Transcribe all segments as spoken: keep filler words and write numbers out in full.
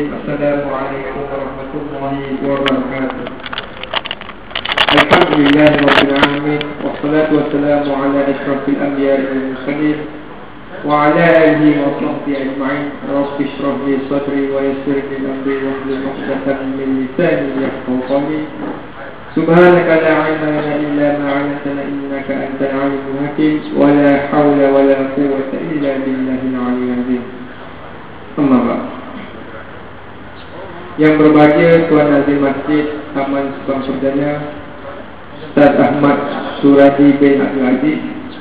Assalamualaikum warahmatullahi wabarakatuh. Alhamdulillahirabbil alamin wassalatu wassalamu ala asyrafil anbiya'i wal mursalin wa ala alihi wa sahbihi ajma'in. Rabbi shrah li sadri wa yassir li amri wahlul 'uqdatam min lisani yafqahu qawli. Subhanaka la 'ilma lana illa ma 'allamtana innaka antal 'alimul hakim wa la hawla wa la quwwata illa billahil 'aliyyil 'azim. Amma ba'd. Yang berbahagia Tuan Nazim Masjid Taman Subang Perdana Ustaz Ahmad Suradi bin Abdul Aziz,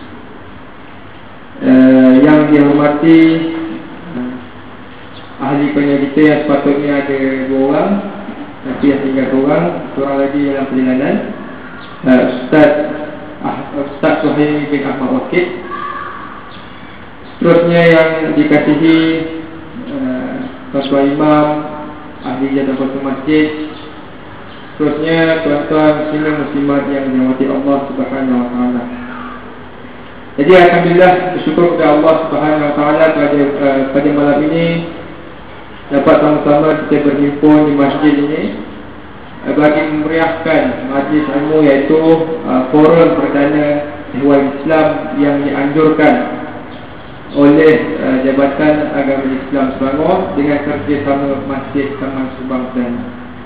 uh, yang dihormati uh, ahli penyiar kita yang sepatutnya ada dua orang tapi yang tinggal dua orang, seorang lagi dalam perjalanan, uh, Ustaz uh, Ustaz Suhaimi bin Ahmad Wakil. Seterusnya yang dikasihi uh, Tuan Imam ahli jadwal masjid, seterusnya tuan-tuan muslimin muslimat yang dirahmati Allah Subhanahu wa taala. Jadi alhamdulillah, bersyukur kepada Allah Subhanahu wa taala pada uh, pada malam ini dapat sama-sama kita berhimpun di masjid ini uh, bagi memeriahkan majlis ilmu, iaitu uh, forum perdana Ihwan Islam yang dianjurkan oleh uh, Jabatan Agama Islam Selangor dengan kerjasama Masjid Taman Subang Perdana.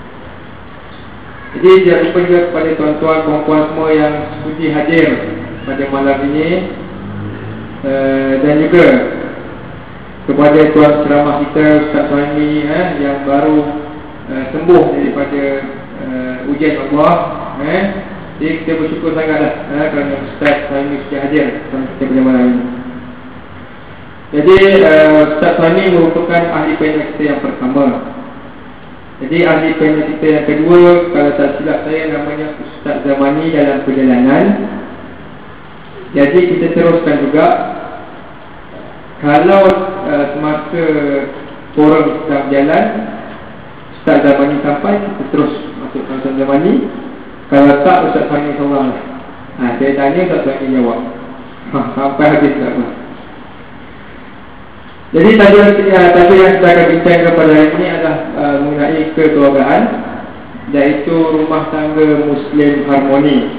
Jadi jangan lupa juga kepada tuan-tuan puan-puan semua yang sudi hadir pada malam ini, uh, dan juga kepada tuan ceramah kita Ustaz Suhaimi eh, yang baru uh, sembuh daripada uh, ujian Allah. Eh. Jadi kita bersyukur sangatlah eh, kerana Ustaz Suhaimi sudi hadir bersama kita pada malam ini. Jadi uh, Ustaz Suhaimi merupakan ahli penyiar kita yang pertama. Jadi ahli penyiar kita yang kedua, kalau tak silap saya, namanya Ustaz Zamani dalam perjalanan. Jadi kita teruskan juga. Kalau uh, semasa forum sedang berjalan, Ustaz Zamani sampai, kita terus masuk Ustaz Zamani. Kalau tak, Ustaz Suhaimi seorang. Ha, saya tanya, Ustaz Suhaimi jawab. Ha, sampai habis tak apa. Jadi tajuk yang kita akan bincangkan pada hari ini adalah uh, mengenai kekeluargaan, iaitu rumah tangga Muslim harmoni.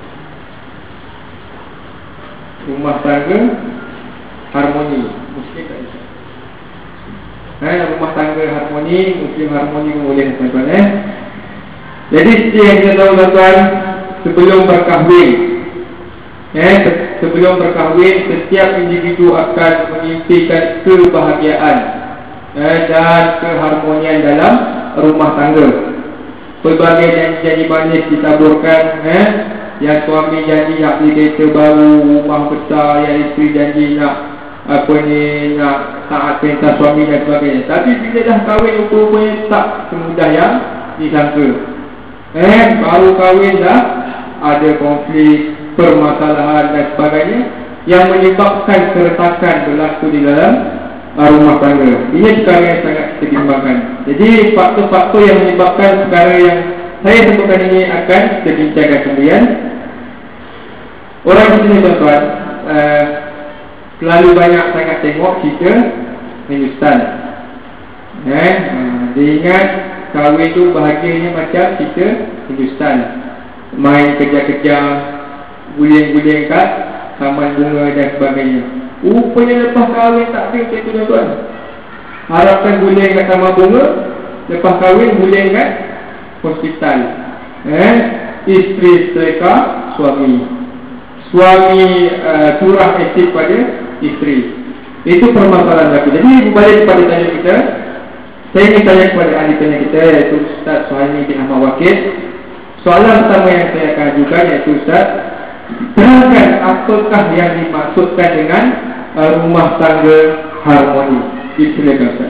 Rumah tangga harmoni Muslim tak bisa. Eh, rumah tangga harmoni, Muslim harmoni pun boleh, tuan-tuan eh. Jadi seperti yang kita tahu, tuan-tuan, sebelum berkahwin, eh, sebelum berkahwin, setiap individu akan mengimpikan kebahagiaan eh, dan keharmonian dalam rumah tangga. Pelbagai janji-janji manis ditaburkan, eh, yang suami janji nak beli kereta baru, rumah besar, yang isteri janji nak apa ni, nak taat perintah suami dan sebagainya. Tapi bila dah kahwin, rupa-rupanya tak semudah yang disangka. Eh, baru kahwin dah ada konflik, permasalahan dan sebagainya yang menyebabkan keretakan berlaku di dalam uh, rumah tangga. Ini perkara yang sangat kita bimbangkan. Jadi faktor-faktor yang menyebabkan perkara yang saya sebutkan ini akan kita bincangkan kemudian. Orang di sini, tuan-tuan, uh, terlalu banyak sangat tengok cerita Hindustan. Eh, uh, dia ingat kahwin tu bahagianya macam cerita Hindustan, main kerja-kerja, guling-guling kat taman bunga dan sebagainya. Rupanya lepas kahwin tak ada macam tu, tuan-tuan. Harapkan guling kat taman bunga, lepas kahwin guling kat hospital. Eh, isteri sereka suami, suami uh, curah asid pada isteri. Itu permasalahan lagi. Jadi berbalik kepada tanya kita, saya ingin tanya kepada ahli tanya kita, iaitu Ustaz Suhaimi bin Ahmad Wakil. Soalan pertama yang saya akan ajukan, iaitu Ustaz, terangkan apakah yang dimaksudkan dengan uh, rumah tangga harmoni. Silakan Ustaz.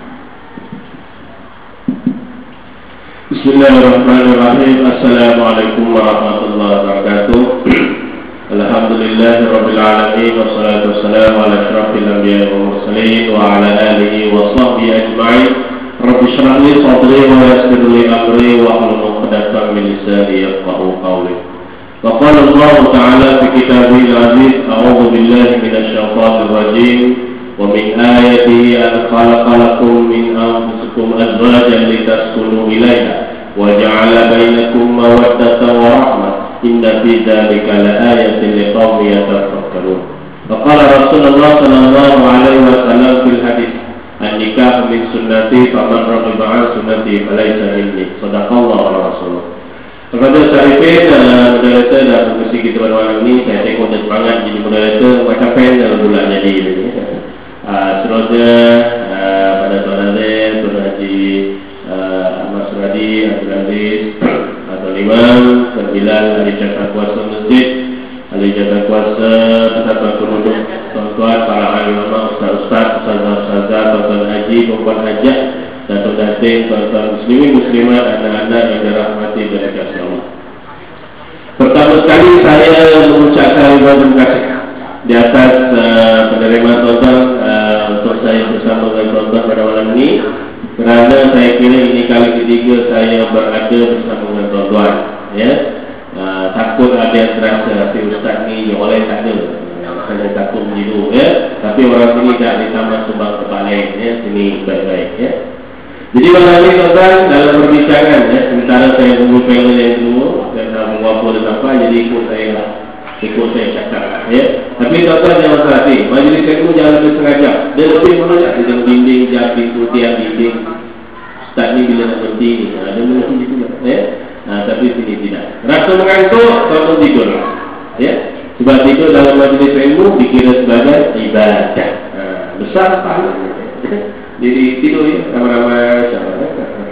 Bismillahirrahmanirrahim. Assalamualaikum warahmatullahi wabarakatuh. Alhamdulillahirabbil alamin, wassalatu wassalamu ala asyrafil anbiya'i wal mursalin wa ala alihi wa sahbihi ajma'in. Rabbi shrah li sadri wa yassir li amri wa hlul 'uqdatam min lisani yafqahu qawli. وقال الله تعالى في كتابه العزيز أعوذ بالله من الشيطان الرجيم ومن آياته أن خلق لكم من أنفسكم minkum azwajan litaskunu ilaiha wa ja'ala bainakum mawaddatan wa rahmah inna fi dzalika laayatin liqaumin yatafakkarun. Faqala Rasulullah sallallahu alaihi wasallam fil hadis an-nikah min sunnati faman raghiba an sunnati falaysa minni. Shadaqallahu Rasulullah. Kepada Syarifin dan moderator dan diskusi kita pada malam ini, saya tengok dan semangat jadi moderator macam panel pula jadi ini. Uh, seterusnya uh, pada Tuan Azim, Tuan Haji uh, Ahmad Suradi, Abdul Aziz, Tuan Imam, Tuan Bilal, ahli jaga kuasa masjid, ahli jaga kuasa peserta kerudung, tuan-tuan, para ahli ulama, ustaz-ustaz, ustazah-ustazah, tuan-tuan haji, perempuan hajat, dan tuan Datin, tuan-tuan muslimin, muslimat, anak-anak yang dirahmati dan dikasihi Allah. Pertama sekali saya mengucapkan terima kasih di atas uh, penerimaan tuan-tuan uh, untuk saya bersama dengan tuan-tuan pada malam ini, kerana saya kira ini kali ketiga saya berada bersama dengan tuan-tuan, ya. Uh, takut ada yang terasa rasa ustaz ni yang oleh tak ada, saya takut begitu, ya. Tapi orang sini tak ditambah sumbang tempat lain, ya. Sini baik-baik, ya. Jadi malam ini tuan-tuan dalam perbincangan, ya, sementara saya tunggu panel yang dulu dan tunggu apa dan apa, jadi ikut saya ikut saya cakap, ya. Tapi tuan-tuan jangan salah hati, majlis ilmu jangan lebih setengah jam. Dia lebih mana di dinding, jam pintu, tiang dinding. Ustaz ni bila nak berhenti ni, ha, dia mesti gitu lah, ya. Nah, tapi sini tidak. Rasa mengantuk, tuan-tuan tidur, ya. Sebab tidur dalam majlis ilmu dikira sebagai ibadah. Ha, besar pahalanya. Jadi tidur ya, ramai-ramai insyaAllah.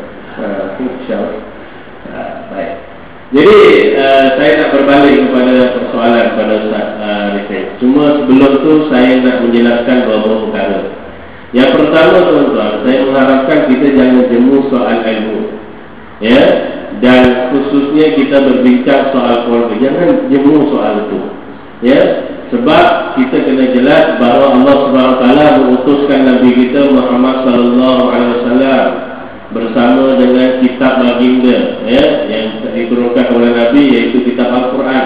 uh, InsyaAllah uh, Baik. Jadi uh, saya nak berbalik kepada persoalan pada Ustaz uh, Rifai. Cuma sebelum tu saya nak menjelaskan beberapa perkara. Yang pertama tuan-tuan, saya mengharapkan kita jangan jemu soal ilmu, ya. Dan khususnya kita berbincang soal keluarga, jangan jemu soal itu, ya. Sebab kita kena jelas bahawa Allah Subhanahu Wa Taala mengutuskan Nabi kita Muhammad Sallallahu Alaihi Wasallam bersama dengan kitab baginda, ya, yang diturunkan oleh Nabi, iaitu kitab Al-Quran,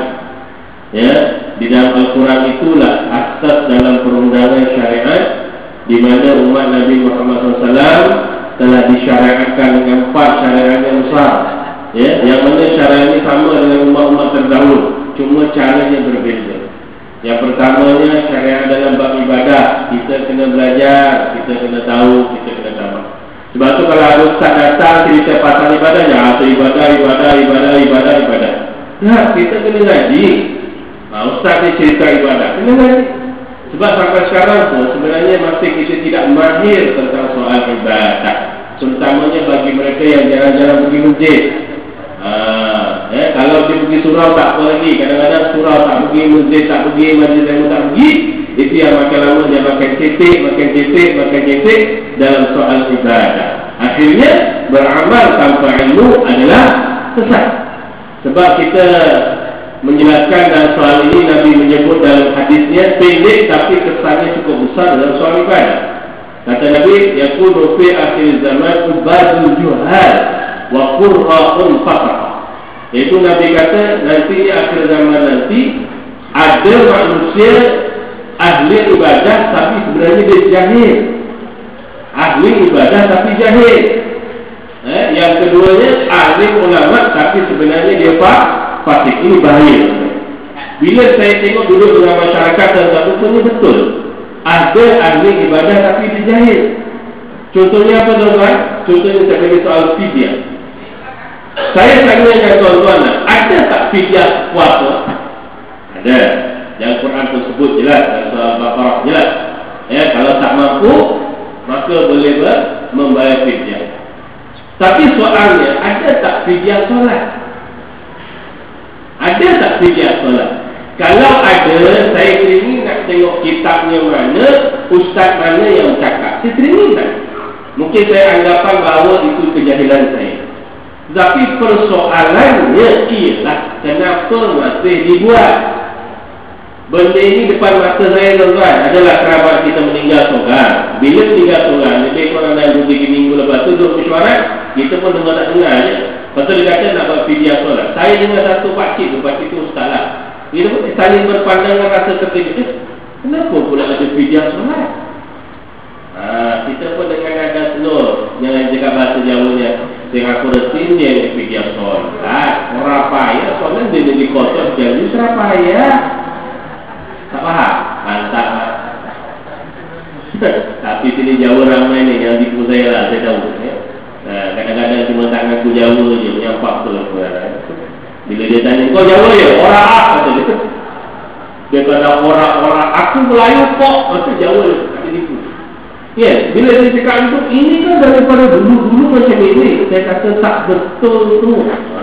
ya. Di dalam Al-Quran itulah asas dalam perundangan syariat, di mana umat Nabi Muhammad Sallallahu Alaihi Wasallam telah disyariatkan dengan empat syariat yang besar, ya, yang mana syariat ini sama dengan umat-umat terdahulu, cuma caranya berbeza. Yang pertamanya syariat dalam bab ibadah, kita kena belajar, kita kena tahu, kita kena tahu. Sebab tu kalau ada ustaz datang cerita pasal ibadah, ya, itu ibadah, ibadah, ibadah, ibadah, ibadah. Ya, kita kena ngaji. Ha, ustaz ni cerita ibadah, kena ngaji. Sebab sampai sekarang pun sebenarnya masih kita tidak mahir tentang soal ibadah, terutamanya bagi mereka yang jarang-jarang pergi masjid. Ha, eh, kalau dia pergi surau tak apa lagi. Kadang-kadang surau tak pergi, masjid tak pergi, majlis ilmu tak pergi. Itu yang makin lama dia makin cetek, makin cetek, makin cetek dalam soal ibadah. Akhirnya beramal tanpa ilmu adalah sesat. Sebab kita menjelaskan dalam soal ini, Nabi menyebut dalam hadisnya pendek tapi kesannya cukup besar dalam soal ibadah. Kata Nabi, yakunu fi akhir zaman ubadul juhal wa qurra'un faqat. Itu Nabi kata nanti akhir zaman nanti ada manusia ahli ibadah tapi sebenarnya dia jahil. Ahli ibadah tapi jahil. Eh, yang keduanya ahli ulama tapi sebenarnya dia fasik. Ini bahaya. Bila saya tengok duduk dengan masyarakat dan rupanya betul, ada ahli ibadah tapi dia jahil. Contohnya apa tuan-tuan? Contohnya saya bagi soal fidyah. Saya tanyakan tuan-tuan, ada tak fidyah puasa? Ada. Yang Quran tersebut jelas, dan soal Baqarah jelas. Ya, kalau tak mampu, maka boleh membayar fidyah. Tapi soalnya, ada tak fidyah solat? Ada tak fidyah solat? Kalau ada, saya teringin nak tengok kitabnya mana, ustaz mana yang cakap. Saya teringin tak? Mungkin saya anggapan bahawa itu kejahilan saya. Tapi persoalannya ialah kenapa masih dibuat. Benda ini depan mata saya tuan-tuan. Adalah kerabat kita meninggal seorang. Bila meninggal seorang, lebih kurang dalam dua tiga minggu lepas tu duduk mesyuarat, kita pun dengar tak dengar je. Lepas tu dia kata nak buat fidyah solat. Saya dengar satu pakcik tu, pakcik tu ustaz lah. Dia pun saling berpandangan rasa terkejut. Kenapa pula ada fidyah solat? Ha, kita pun dengan nada slow, jangan je kat bahasa Jawanya sing aku retin dia ni fikir solat orang payah soalnya dia jadi kotor jadi serap payah tak faham? Mantap tapi sini Jawa ramai ni yang tipu saya lah saya tahu ya. Nah, kadang-kadang cuma tak ngaku Jawa je nyampak tu lah bila dia tanya kau Jawa ya? Orang apa kata dia dia kata orang-orang aku Melayu kok kata Jawa je tak tipu. Ya, bila dia cakap itu, ini kan daripada dulu-dulu macam ini. Saya kata tak betul tu.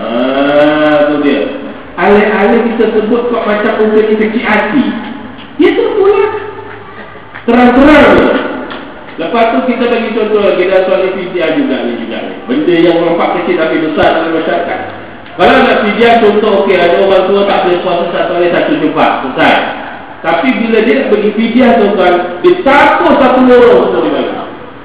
Haa, tu dia. Alih-alih kita sebut kok macam mungkin kecil hati. Ya tu pula. Terang-terang tu. Lepas tu kita bagi contoh lagi. Kita soal fidyah juga ni juga ni. Benda yang nampak kecil tapi besar dalam masyarakat. Kalau nak fidyah contoh, okey ada orang tua tak boleh puasa satu hari satu Jumaat. Selesai. Tapi bila dia nak bagi fidyah tuan-tuan, ditapur satu orang semua dibagi.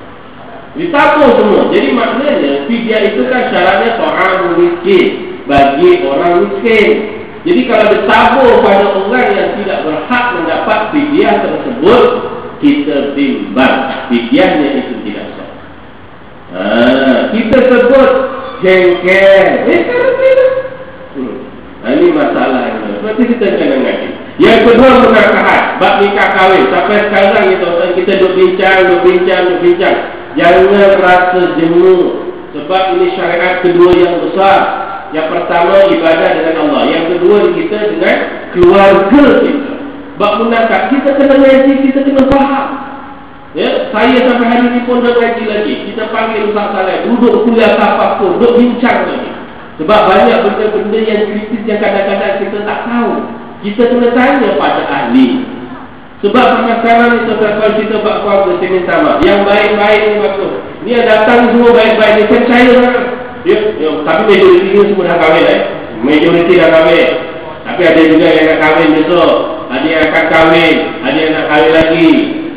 Ditapur semua. Jadi maknanya fidyah itu kan syaratnya ta'am miskin, bagi orang miskin. Jadi kalau ditabur pada orang yang tidak berhak mendapat fidyah tersebut, kita bimbang fidyahnya itu tidak sah. Ha, kita sebut jengkel. Eh, sekarang hmm. Nah, ini masalahnya. Seperti kita kena ngaji. Yang kedua pernikahan, bab nikah kahwin. Sampai sekarang ni tuan-tuan kita duk bincang, duk bincang, duk bincang. Jangan rasa jenuh. Sebab ini syariat kedua yang besar. Yang pertama ibadah dengan Allah. Yang kedua kita dengan keluarga kita. Bab munakah kita kena ngaji, kita kena faham. Ya, saya sampai hari ini pun dah ngaji lagi. Kita panggil Ustaz Saleh, duduk kuliah apa pun, duduk bincang lagi. Sebab banyak benda-benda yang kritis yang kadang-kadang kita tak tahu. Kita kena tanya pada ahli. Sebab sampai sekarang ni kalau kita buat keluarga, saya minta maaf. Yang baik-baik ni bagus. Ni yang datang semua baik-baik ni, saya percaya sangat. Ya, ya, tapi majoriti ni semua dah kahwin lah. Majoriti dah kahwin. Tapi ada juga yang nak kahwin besok. Ada yang akan kahwin. Ada yang nak kahwin lagi.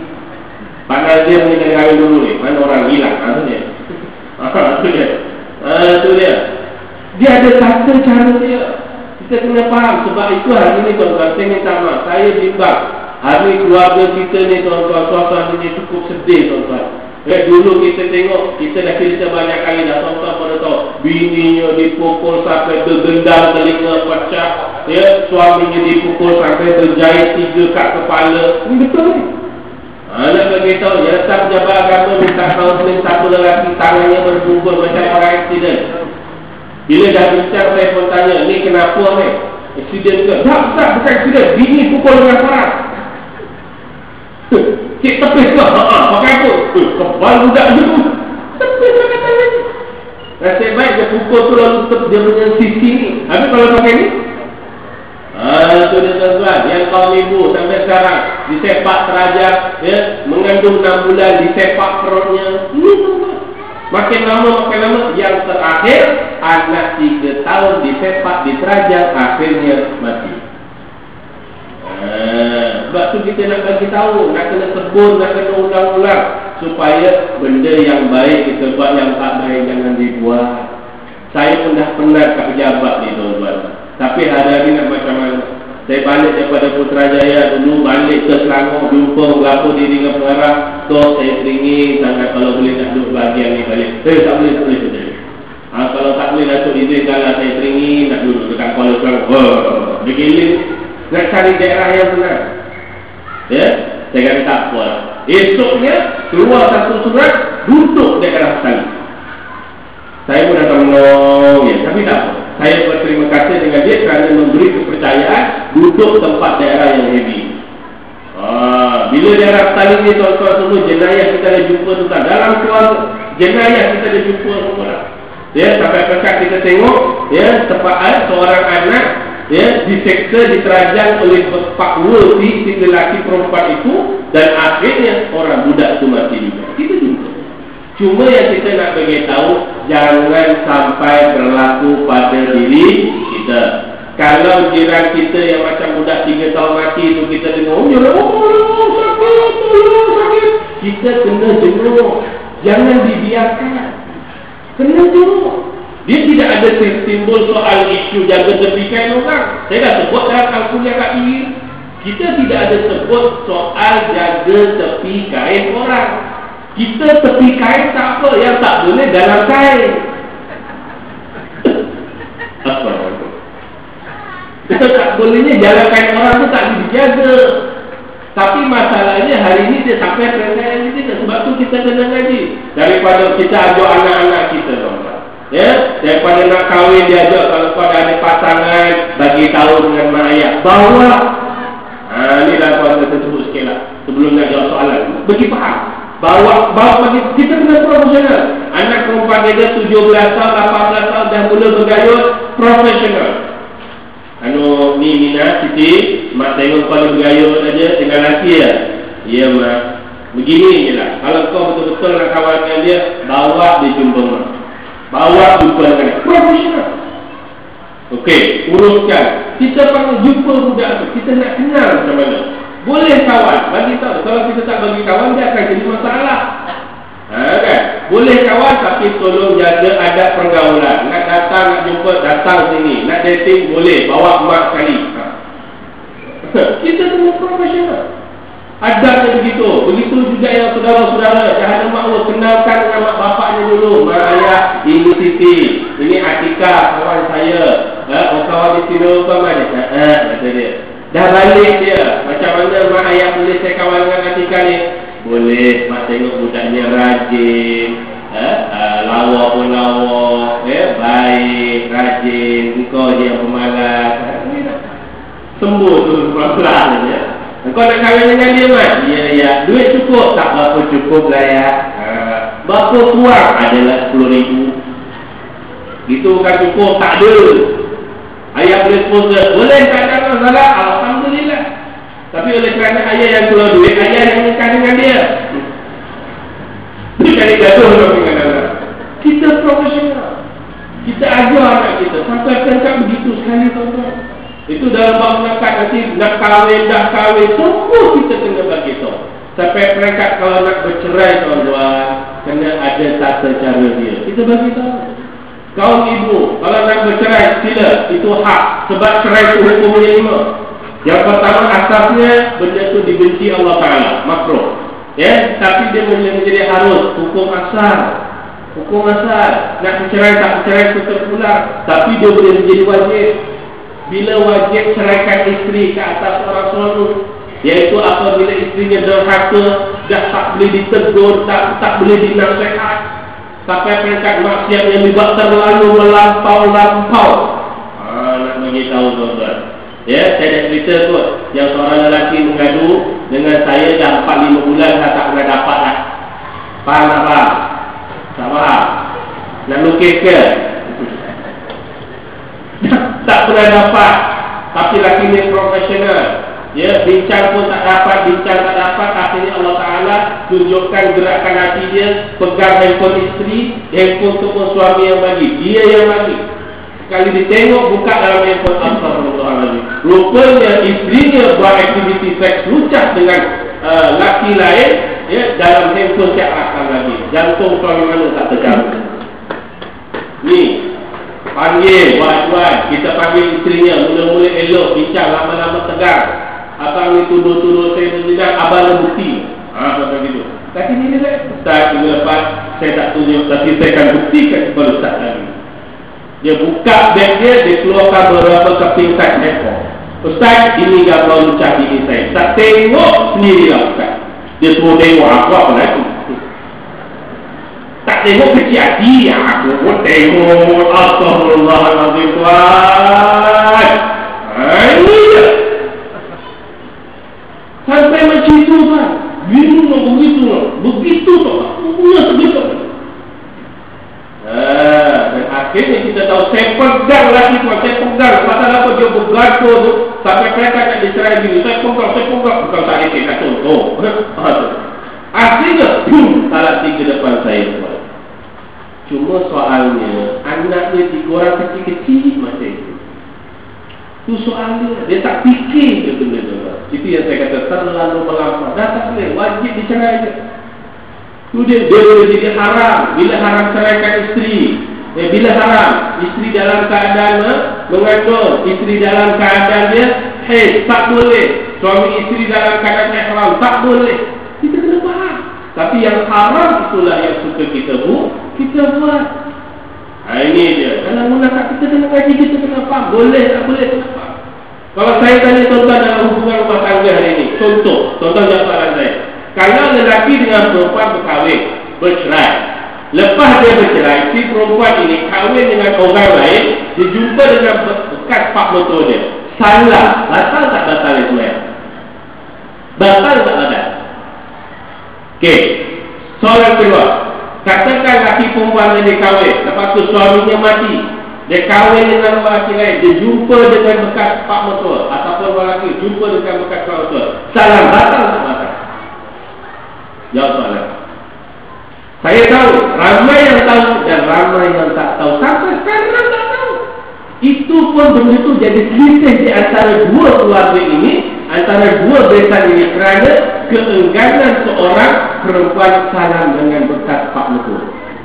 Pak Nazir ni kena kahwin dulu ni. Mana orang hilang? Ha, tu dia. Ha, tu dia. Ha, tu dia. Dia ada tata cara dia. Kita kena faham. Sebab itu hari ni tuan-tuan, saya minta maaf. Saya bimbang. Hari ni keluarga kita ni tuan-tuan, suasana ni cukup sedih tuan-tuan. Eh, dulu kita tengok, kita dah cerita banyak kali dah, tuan-tuan pada tahu. Bininya dipukul sampai tergendam telinga pecah. Ya, suaminya dipukul sampai terjahit tiga kat kepala. Ini betul ni. Ha, nak beritahu, ya, tak pejabat agama minta kaunseling satu lelaki tangannya berbungkul macam orang aksiden. Bila dah bincang saya pun tanya, ni kenapa ni? Aksiden ke? Tak, tak, bukan aksiden. Bini pukul dengan keras. Cik tepis ke? Haa, pakai apa? Eh, kebal budak dulu. Tepis lah katanya ni. Nasib baik dia pukul tu lalu dia punya sisi ni. Habis kalau pakai ni? Haa, itu dia tuan-tuan. Yang kaum ibu sampai sekarang disepak terajak, ya, mengandung enam bulan disepak perutnya. Ini tuan-tuan. Makin lama, makin lama. Yang terakhir, anak tiga tahun disepak, diterajak, akhirnya mati. Haa, sebab tu kita nak bagi tahu, nak kena sebut, nak kena ulang-ulang, supaya benda yang baik kita buat, yang tak baik jangan dibuat. Saya pun dah penat kat pejabat ni tuan-tuan. Tapi hari ni nak macam mana? Saya balik daripada Putrajaya dulu, balik ke Selangor, jumpa berapa diri dengan pengarah. So saya teringin sangat kalau boleh nak duduk bahagian ni balik. Eh, tak boleh, tak boleh, tak boleh. Ha, kalau tak boleh Datuk izinkan lah, saya teringin nak duduk dekat Kuala Selangor. Oh, bergiling. Nak cari daerah yang benar. Ya, saya kata tak apa. Esoknya keluar satu surat, duduk daerah sekali. Saya pun datang menolong, ya, tapi tak apa. Saya berterima kasih dengan dia kerana memberi kepercayaan duduk tempat daerah yang heavy. Ah, bila daerah sekali ni tuan-tuan semua jenayah kita dah jumpa tu tak. Dalam keluarga jenayah kita dah jumpa semua dah. Ya, sampai pekat kita tengok, ya, tempaan seorang anak, ya, diseksa, diterajang oleh pakwa si, si lelaki perempuan itu, dan akhirnya orang budak itu mati juga. Kita jumpa. Cuma yang kita nak bagi tahu, jangan sampai berlaku pada diri kita. Kalau jiran kita yang macam budak tiga tahun mati itu kita dengar, oh, oh sakit, oh, sakit. Kita kena jenuh. Jangan dibiarkan. Kena jenuh. Dia tidak ada simbol soal isu jaga tepi kain orang. Saya dah sebut dalam Al-Quran kat ini. Kita tidak ada sebut soal jaga tepi kain orang. Kita tepi kain tak apa, yang tak boleh dalam kain. Apa? Kita tak bolehnya dalam kain orang tu tak dijaga. Tapi masalahnya hari ini dia sampai peringkat ini kita. Sebab tu kita kena ngaji. Daripada kita ajak anak-anak kita, tuan-tuan. Ya, daripada nak kahwin dia ajak, kalau kau dah ada pasangan, bagi tahu dengan mak ayah, bawa. Ha, ni dah tuan kita sebut sikit lah sebelum nak jawab soalan. Bagi faham. Bawa, bawa bagi kita kena profesional. Anak perempuan dia tujuh belas tahun, lapan belas tahun dah mula bergayut, profesional. Anu ni Mina, Siti, mak tengok kau ada bergayut aja dengan lelaki ya. Ya mak. Begini je lah. Kalau kau betul-betul nak kawan dengan dia, bawa dia jumpa mak. Bawa jumpa dengan dia. Profesional. Okey, uruskan. Kita panggil jumpa budak tu. Kita nak kenal macam mana. Boleh kawan, bagi tahu. Kalau kita tak bagi kawan, dia akan jadi masalah. Ha, kan? Boleh kawan, tapi tolong jaga adab pergaulan. Nak datang, nak jumpa, datang sini. Nak dating, boleh. Bawa mak sekali. Ha. Kita semua profesional. Adabnya begitu. Begitu juga yang saudara-saudara. Jangan makhluk, kenalkan dengan mak bapaknya dulu. Mak ayah, ini Siti, ini Atika, kawan saya. Ha, oh, kawan di sini, apa mana? Ha, ha, kata dia. Dah balik dia. Macam mana mak ayah boleh saya kawan dengan Atika ni? Boleh. Mak tengok budaknya rajin. Ha, ha, lawa pun lawa. Ya, baik, rajin. Engkau je yang pemalas. Ha, sembuh tu pelan-pelan ya. Kau nak kahwin dengan dia, Mat? Ya, ya. Duit cukup? Tak berapa cukup lah ya. Ha. Berapa kurang? Adalah sepuluh ribu. Itu bukan cukup. Tak ada. Ayah boleh sponsor. Boleh tak ada masalah? Alhamdulillah. Tapi oleh kerana ayah yang keluar duit, ayah yang nikah dengan dia. Itu jadi gaduh dengan anak. Kita profesional. Kita ajar anak kita. Sampai kan begitu sekali, tuan-tuan. Itu dalam bab menekat nanti nak kahwin, dah kahwin, semua kita kena bagi tahu. Sampai peringkat kalau nak bercerai, tuan-tuan, kena ada tata cara dia. Kita bagi tahu. Kaum ibu, kalau nak bercerai, sila, itu hak. Sebab cerai itu hukumnya lima. Yang pertama, asasnya benda itu dibenci Allah Ta'ala, makruh. Ya, tapi dia boleh menjadi harus, hukum asal. Hukum asal. Nak bercerai, tak bercerai, itu terpulang. Tapi dia boleh menjadi wajib. Bila wajib ceraikan isteri ke atas orang suami, iaitu apabila isterinya derhaka, dah tak boleh ditegur, tak tak boleh dinasihat, sampai peringkat maksiat yang dibuat terlalu melampau-lampau. Ah, nak bagi tahu tuan-tuan. Ya, saya dah cerita kot, yang seorang lelaki mengadu dengan saya dah empat lima bulan dah tak pernah dapat dah. Faham tak faham? Tak faham? Nak lukis ke? Tak pernah dapat. Tapi laki ni profesional. Ya, bincang pun tak dapat, bincang tak dapat. Akhirnya Allah Ta'ala tunjukkan gerakan hati dia, pegang handphone isteri, handphone tu pun suami yang bagi, dia yang bagi. Sekali ditengok, buka dalam handphone, Astagfirullahaladzim, rupanya isterinya buat aktiviti seks lucah dengan uh, laki lain, ya, dalam handphone siap akan lagi. Jantung suami mana tak terjaga. Ni panggil, buat-buat, kita panggil isterinya, mula-mula elok, bincang, lama-lama tegang. Abang ni tuduh-tuduh saya tidak, abang ada bukti. Haa, macam gitu. Tapi ni dia, Ustaz, minggu lepas, saya tak tunjuk, tapi saya akan buktikan kepada Ustaz lagi. Dia buka beg dia, dia keluarkan beberapa keping saiz handphone. Ustaz, ini gambar lucah ini saya. Ustaz tengok sendirilah Ustaz. Dia suruh tengok aku apa lagi. Tak tengok kecil hati, aku pun tengok. Astagfirullahaladzim, tuan. Haa, ini je. Sampai macam itu, tuan. Bingung nak begitu lah. Begitu tu. Aku punya sebetul. Haa, dan akhirnya kita tahu, saya pegang lagi tuan. Saya pegang. Pasal apa dia bergaduh tu. Sampai mereka nak dicerai diri. Saya pegang, saya pegang. Bukan tak ada kita contoh. Akhirnya, salah tiga depan saya, tuan. Cuma soalnya, anaknya tiga orang kecil-kecil macam itu. Itu soalnya, dia tak fikir ke benda tu. Itu yang saya kata, terlalu melampau. Dah tak boleh, wajib dicerai je. Itu dia, dia boleh jadi haram. Bila haram ceraikan isteri. Eh, bila haram, isteri dalam keadaan mengandung, isteri dalam keadaan dia haid, tak boleh. Suami isteri dalam keadaan ihram, tak boleh. Kita kena faham. Tapi yang haram itulah yang suka kita bu, kita buat. Ha, ini dia. Kalau munafik kita kena kaji, kita kena faham. Boleh tak boleh, kena faham. Kalau saya tanya tuan-tuan dalam hubungan rumah tangga hari ini, contoh, tuan-tuan jawab soalan saya. Kalau lelaki dengan perempuan berkahwin, bercerai, lepas dia bercerai, si perempuan ini kahwin dengan orang lain, dia jumpa dengan bekas pak motor dia. Salah, batal tak batal itu ya? Batal tak batal? Okey, soalan kedua. Katakan laki perempuan ini kahwin, lepas tu suaminya mati, dia kahwin dengan lelaki lain, dia jumpa dengan bekas pak motor, ataupun lelaki jumpa dengan bekas pak motor. Salah, batal tak batal? Jawab soalan. Saya tahu, ramai yang tahu dan ramai yang tak tahu. Sampai sekarang tak tahu. Itu pun begitu jadi selisih di antara dua keluarga ini, antara dua besan ini, kerana keengganan seorang perempuan salam dengan bekas pak motor.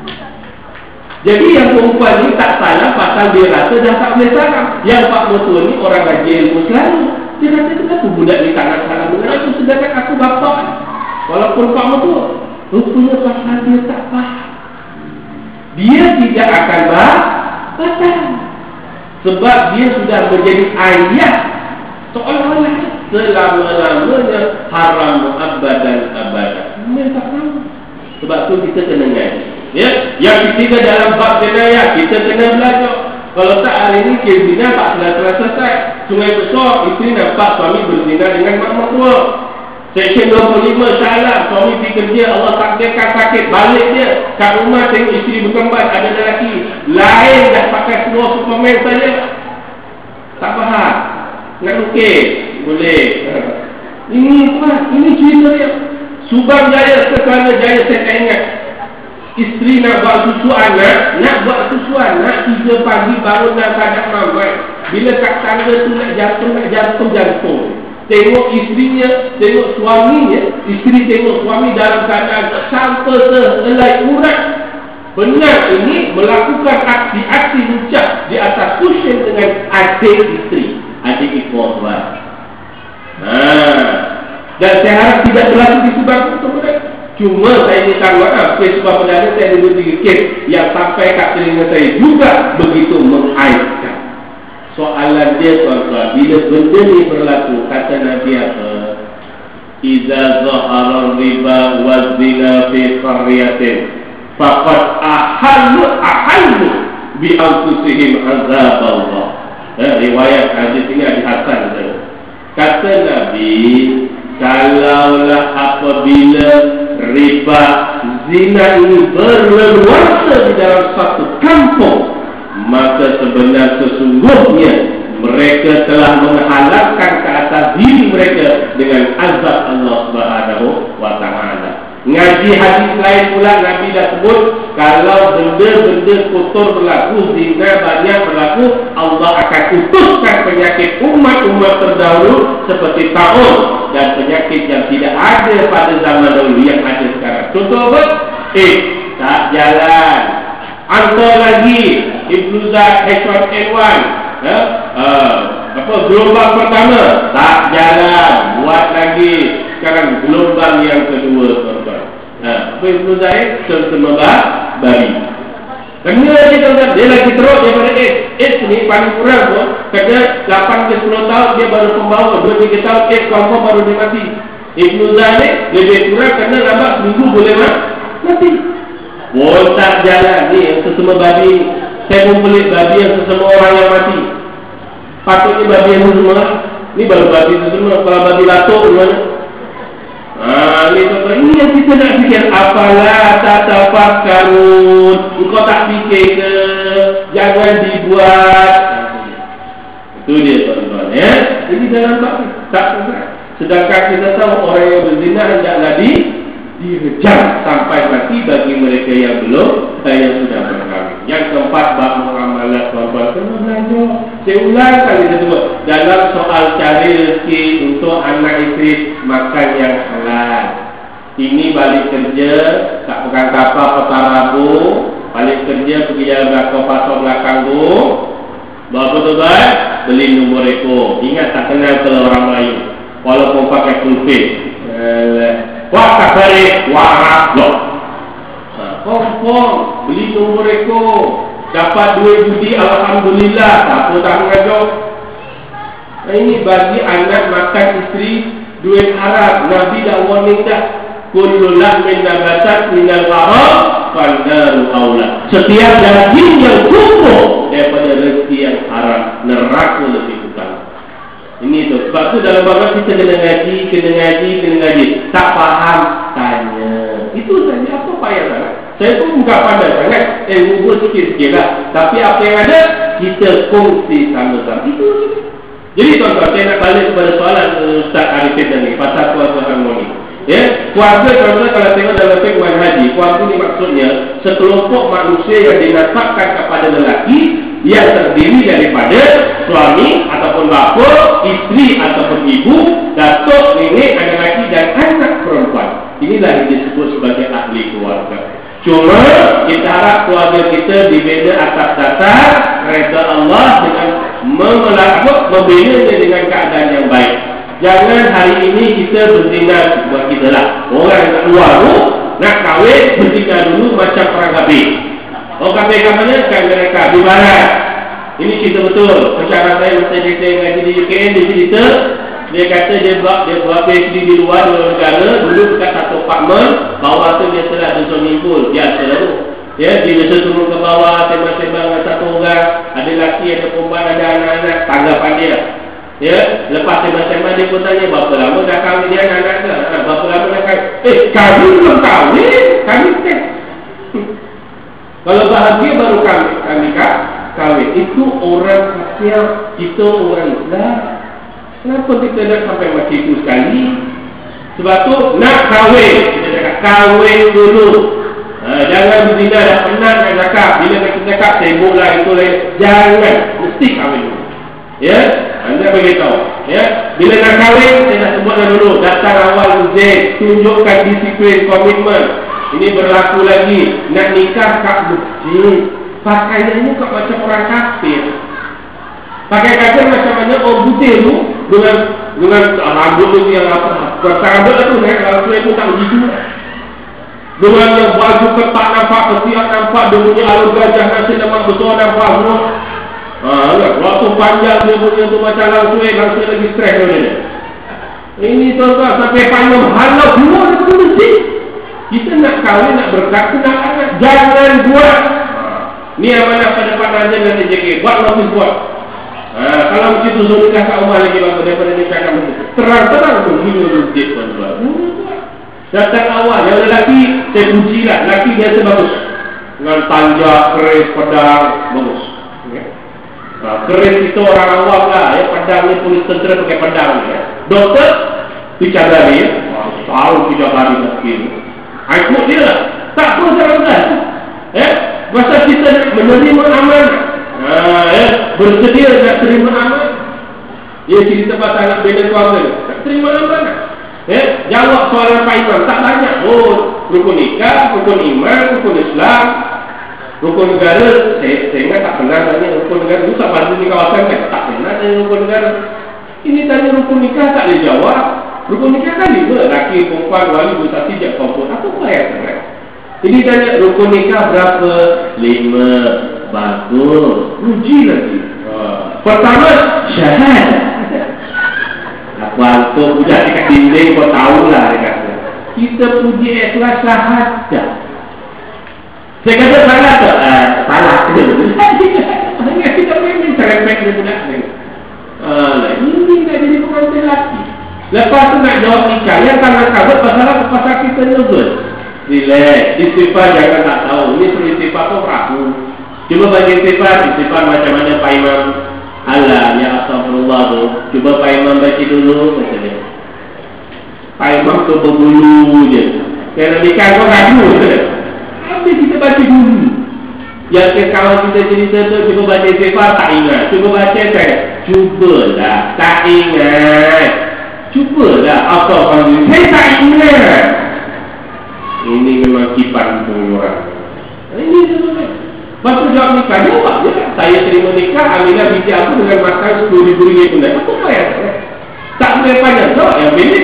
Jadi yang perempuan ini tak salam pasal dia rasa dah tak boleh salam. Yang pak motor ni orang rajin ilmu selalu. Dia rasa kenapa budak ni tak nak salam dengan aku, sedangkan aku bapa. Walaupun pak motor, rupanya pasal dia tak faham. Dia tidak akan batal. Sebab dia sudah menjadi ayat, seolah-olah selama-lamanya haram abadan abadan. Dia tak tahu. Sebab tu kita kena ngaji. Ya, yang ketiga dalam bab jenayah, kita kena belajar. Kalau tak hari ini kes zina tak selesai. Sungai besar, isteri nampak suami berzina dengan mak mertua. Seksyen dua puluh lima syahalah, suami pergi kerja, Allah takdirkan sakit, balik dia kat rumah tengok isteri berkembar, ada lelaki lain dah pakai seluar Superman saja. Tak faham. Nak lukis boleh. Ini apa? Ini cerita dia. Subang Jaya ke Kelana Jaya, saya tak ingat. Isteri nak buat susu anak, nak buat susu anak, tiga pagi bangun dan tak ada mamai. Bila kat tangga tu nak jatuh, nak jatuh jantung. Tengok isterinya, tengok suaminya, isteri tengok suami dalam keadaan sampai sehelai urat. Benar ini melakukan aksi-aksi lucah di atas kusyen dengan adik isteri, adik ipar tuan. Nah, dan saya harap tidak berlaku di Subang itu. Cuma saya minta maaf, kes Subang Perdana saya dulu tiga kes yang sampai kat telinga saya juga begitu mengaitkan. Soalan dia tuan-tuan, bila benda ni berlaku, kata Nabi apa? Iza zahara riba wa zina fi qaryatin faqad ahallu ahallu bi anfusihim azab Allah. Eh, riwayat hadis ini hadis hasan saja. Kata Nabi, kalaulah apabila riba zina ini berleluasa di dalam satu kampung, maka sebenarnya sesungguhnya mereka telah menghalakkan ke atas diri mereka dengan azab Allah Subhanahu wa taala. Ngaji hadis lain pula Nabi dah sebut, kalau benda-benda kotor berlaku, zina banyak berlaku, Allah akan utuskan penyakit umat-umat terdahulu seperti taun dan penyakit yang tidak ada pada zaman dahulu yang ada sekarang. Contoh apa? Eh, tak jalan. Antar lagi influenza H one N one, ya? uh, apa gelombang pertama tak jalan, buat lagi. Sekarang gelombang yang kedua, tuan-tuan. Ha, apa influenza H? Terutama babi. Kena dia tuan-tuan, dia lagi teruk daripada AIDS. AIDS ni paling kurang pun kena lapan ke sepuluh tahun dia baru pembawa, dua tiga tahun AIDS confirm baru dia mati. Influenza ni lebih kurang kena lambat seminggu boleh mati. Oh, tak jalan ni yang sesama babi. Saya pun pelik babi yang sesama orang yang mati. Patutnya babi yang sesama. Ni baru babi sesama. Kalau babi latuk gimana? Haa, ni tuan-tuan, ini yang kita nak fikir. Apalah tak tafakkarun. Engkau tak fikir ke? Jangan dibuat. Itu dia tuan-tuan, ya. Jadi dalam bab tak berat. Sedangkan kita tahu orang yang berzina hendaklah di direjam sampai mati bagi mereka yang belum dan yang sudah berkahwin. Yang keempat, bab muamalah, tuan-tuan, kena belajar. Saya ulang kali kedua, dalam soal cari rezeki untuk anak isteri, makan yang halal. Ini balik kerja tak pegang kapal petang Rabu, balik kerja pergi jalan belakang pasar belakang tu, bawa tuan-tuan beli nombor ekor. Ingat tak kenal kalau orang Melayu, walaupun pakai full face. Wah kabare warap loh. Confirm beli nombor rekod, dapat duit judi, alhamdulillah. Apa tak mengajak? Nah, ini bagi anak makan isteri duit haram. Nabi dah warning dah. Kullu lahmin nabatat minal haram fannaru aula. Setiap daging yang tumbuh daripada rezeki yang haram, neraka lebih utama. Ini tu. Sebab tu dalam bab kita kena ngaji, kena ngaji, kena ngaji. Tak faham, tanya. Itu saja. Apa payah sangat? Saya pun bukan pandai sangat. Eh, ubah sikit-sikit lah. Tapi apa yang ada, kita kongsi sama-sama. Itu saja. Jadi tuan-tuan, saya nak balik kepada soalan Ustaz Arifin tadi pasal keluarga harmoni. Ya, keluarga tuan-tuan kalau tengok dalam fiqh haji, keluarga ni maksudnya sekelompok manusia yang dinasabkan kepada lelaki yang terdiri daripada suami ataupun bapa, isteri ataupun ibu, datuk, nenek, anak lelaki dan anak perempuan. Inilah yang disebut sebagai ahli keluarga. Cuma kita harap keluarga kita dibina atas dasar redha Allah dengan memelak, membinanya dengan keadaan yang baik. Jangan hari ini kita berzina buat kita lah. Orang yang keluar tu nak kahwin berzina dulu macam perang kabir. Orang kabir kat mana? Kat mereka di barat. Ini cerita betul. Macam saya masa kita ngaji di U K N, dia cerita, dia kata dia buat dia buat P H D di luar di luar negara, dulu dekat satu apartmen, bawah tu dia telah ada swimming pool, biasa lah tu. Ya, dia biasa turun ke bawah, sembang-sembang dengan satu orang, ada lelaki, ada perempuan, ada anak-anak, tanggapan dia. Ya, lepas sembang-sembang dia pun tanya, berapa lama dah kahwin dia anak-anak ke? Ha, berapa lama dah kahwin? Eh, kahwin belum kahwin, kahwin kan? Kalau bahagia baru kahwin, kahwin kahwin. Itu orang kafir, kita orang Islam. Kenapa kita nak sampai macam itu sekali? Sebab tu nak kahwin, kita cakap kahwin dulu. Ha, jangan berzina dah penat nak cakap. Bila kita cakap sibuk lah itu lain. Jangan, mesti kahwin dulu. Ya, anda beritahu. Ya, bila nak kahwin, saya nak sebutkan dulu. Datang awal ujian, tunjukkan disiplin, komitmen. Ini berlaku lagi. Nak nikah kat masjid, pakaiannya kok macam orang kafir. Pakai kafir macam mana orang putih tu dengan dengan rambut tu yang apa? Rambut tu kan, rambut tu tak begitu. Dengan yang baju ketat nampak, kesiap nampak, dia punya alur gajah nasi lemak besar nampak semua. Haa, waktu panjang dia punya tu macam langsung langsung lagi stres dia. Ini tuan-tuan sampai panjang halau semua daripada masjid. Kita nak kahwin, nak berkat, nak anak, jangan buat. Ni amanah pada Pak Nazir dan D J K. Buat notis buat. Ha, kalau mesti tu suruh nikah kat rumah lagi bagus daripada nikah kat masjid. Terang-terang tu hina masjid tuan-tuan. Datang awal, yang lelaki saya pujilah, lelaki biasa bagus. Dengan tanjak, keris, pedang, bagus. Okay. Ha, keris kita orang awam lah, ya, pedang ni polis tentera pakai pedang ya. Doktor pijagari ya. Tahu pijagari miskin. Ikut dia lah. Tak apa sekarang ya. Masa kita nak menerima amanah, ha, ya, bersedia nak terima amanah. Dia cerita pasal nak bina keluarga, tak terima amanah. Ya, jawab soalan Pak Imam tak banyak. Oh, rukun nikah, rukun iman, rukun Islam, rukun negara. Saya, saya ingat tak pernah tanya rukun negara. Itu tak pasti di kawasan kan, tak pernah tanya rukun negara. Ini tanya rukun nikah tak boleh jawab. Rukun nikah kan lima, laki, perempuan, wali, bersasi, jak kompon. Apa payah sangat? Ini tanya rukun nikah berapa? Lima. Bagus. Puji lagi. Ha. Pertama, syahadat. Aku hantar budak dekat dinding, kau tahulah dia kata. Kita puji ikhlas syahadat. Saya kata salah tak? Uh, salah. Kita memang cerepek dia budak ni. Uh, ini nak jadi pengantin lelaki. Lepas tu nak jawab nikah. Yang tangan kabut pasal apa? Pasal kita nervous. Relax. Istighfar jangan tak tahu. Ini suruh istighfar tu ragu. Cuma bagi istighfar, istighfar macam mana Pak Imam? Alah, ya astagfirullah tu. Cuba Pak Imam baca dulu macam ni. Pak Imam tu berbulu je. Kalau nikah kau ragu je. Habis kita baca dulu. Yang ke kawan kita cerita tu, cuba baca istighfar tak ingat. Cuba baca tak. Cubalah tak ingat. Cubalah astagfirullah. Saya tak ingat. Ini memang kipan orang. Ini sebenarnya. Lepas tu jawab nikah, jawab je. Saya terima nikah, Aminah binti aku dengan makan sepuluh ribu ringgit tunai. Apa payah? Tak boleh panjang. Jawab yang pendek.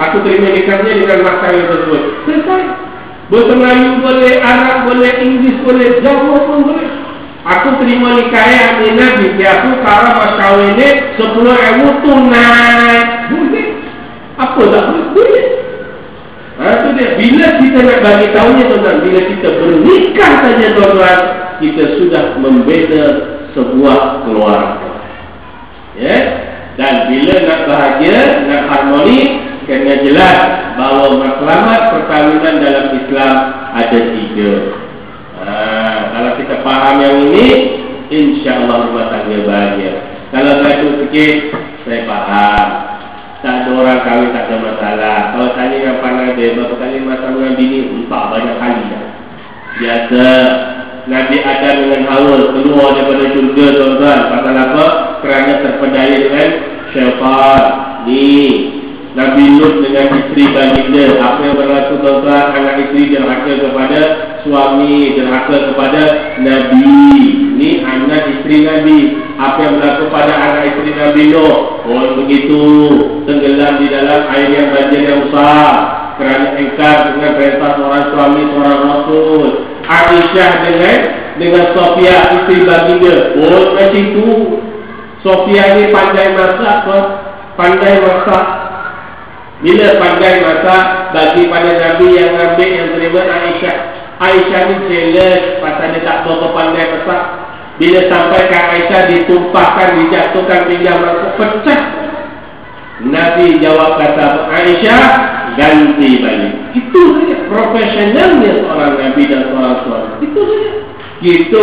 Aku terima nikahnya dengan mas tangga tersebut. Selesai. Bahasa Melayu boleh, Arab boleh, Inggeris boleh, Jawa pun boleh. Aku terima nikahnya Aminah binti aku cara mas kahwinnya sepuluh ribu tunai. Boleh. Apa tak boleh? Boleh. Ha, tu dia. Bila kita nak bagi tahunya tuan-tuan, bila kita bernikah saja tuan-tuan, kita sudah membina sebuah keluarga. Ya. Dan bila nak bahagia, nak harmoni, kena jelas bahawa matlamat perkahwinan dalam Islam ada tiga. Ha, kalau kita faham yang ini, insya-Allah rumah tangga bahagia. Kalau gaduh sikit, saya faham. Tak ada orang kahwin tak ada masalah. Kalau tanya yang pandai dia, berapa kali masalah dengan bini? Empat, banyak kali dah. Biasa. Nabi Adam dengan Hawa keluar daripada syurga tuan-tuan. Pasal apa? Kerana terpedaya dengan syaitan. Ni Nabi Lut dengan isteri baginda. Apa yang berlaku tuan-tuan? Anak isteri derhaka kepada suami, derhaka kepada Nabi. Ni anak isteri Nabi. Apa yang berlaku pada anak isteri Nabi Nuh? Oh begitu, tenggelam di dalam air yang banjir yang besar kerana engkar dengan perintah seorang suami, seorang rasul. Aisyah dengan dengan Sofia isteri baginda. Oh macam itu. Sofia ni pandai masak, tuan. Pandai masak. Bila pandai masak, bagi pada Nabi yang ambil yang terima Aisyah. Aisyah ni jealous pasal dia tak berapa pandai masak. Bila sampai ke Aisyah ditumpahkan, dijatuhkan pinggang mangkuk, pecah. Nabi jawab kata Aisyah, ganti balik. Itu saja profesionalnya seorang Nabi dan seorang suami. Itu saja. Gitu.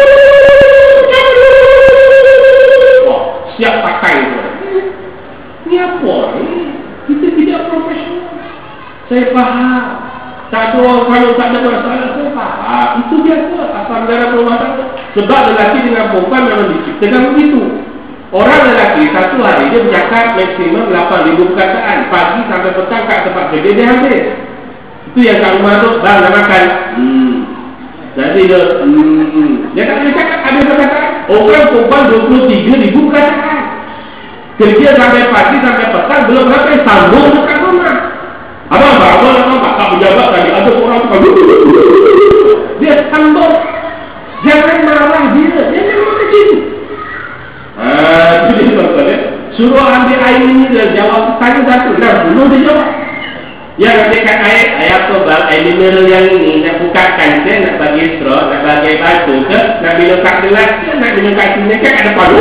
Oh, siap pakai itu. Ini apa? Kita tidak profesional. Saya faham. Tak ada orang kalau tak ada masalah, saya faham. Itu biasa. Asal dalam rumah tangga. Sebab lelaki dengan perempuan memang diciptakan begitu. Orang lelaki satu hari dia bercakap maksimum lapan ribu perkataan. Pagi sampai petang kat tempat kerja dia habis. Itu yang kat rumah tu, bang nak makan. Hmm. Jadi dia, hmm. Dia tak boleh cakap habis perkataan. Orang perempuan dua puluh tiga ribu perkataan. Kerja sampai pagi sampai petang belum sampai sambung dekat rumah. Abang, abang, abang, abang, abang, tak pejabat tadi. Ada orang tukar. Dia sambung. Jangan marah dia. Dia memang kecil. Haa, itu dia tuan-tuan ya. Suruh ambil air ini dan jawab. Tanya satu. Nah, dulu dia jawab. Yang ambilkan air. Air apa bang? Air mineral yang ini. Nak bukakan ke? Nak bagi straw? Nak bagi batu ke? Nak minum kat gelas ke? Nak minum kat sini ke? Ada palu.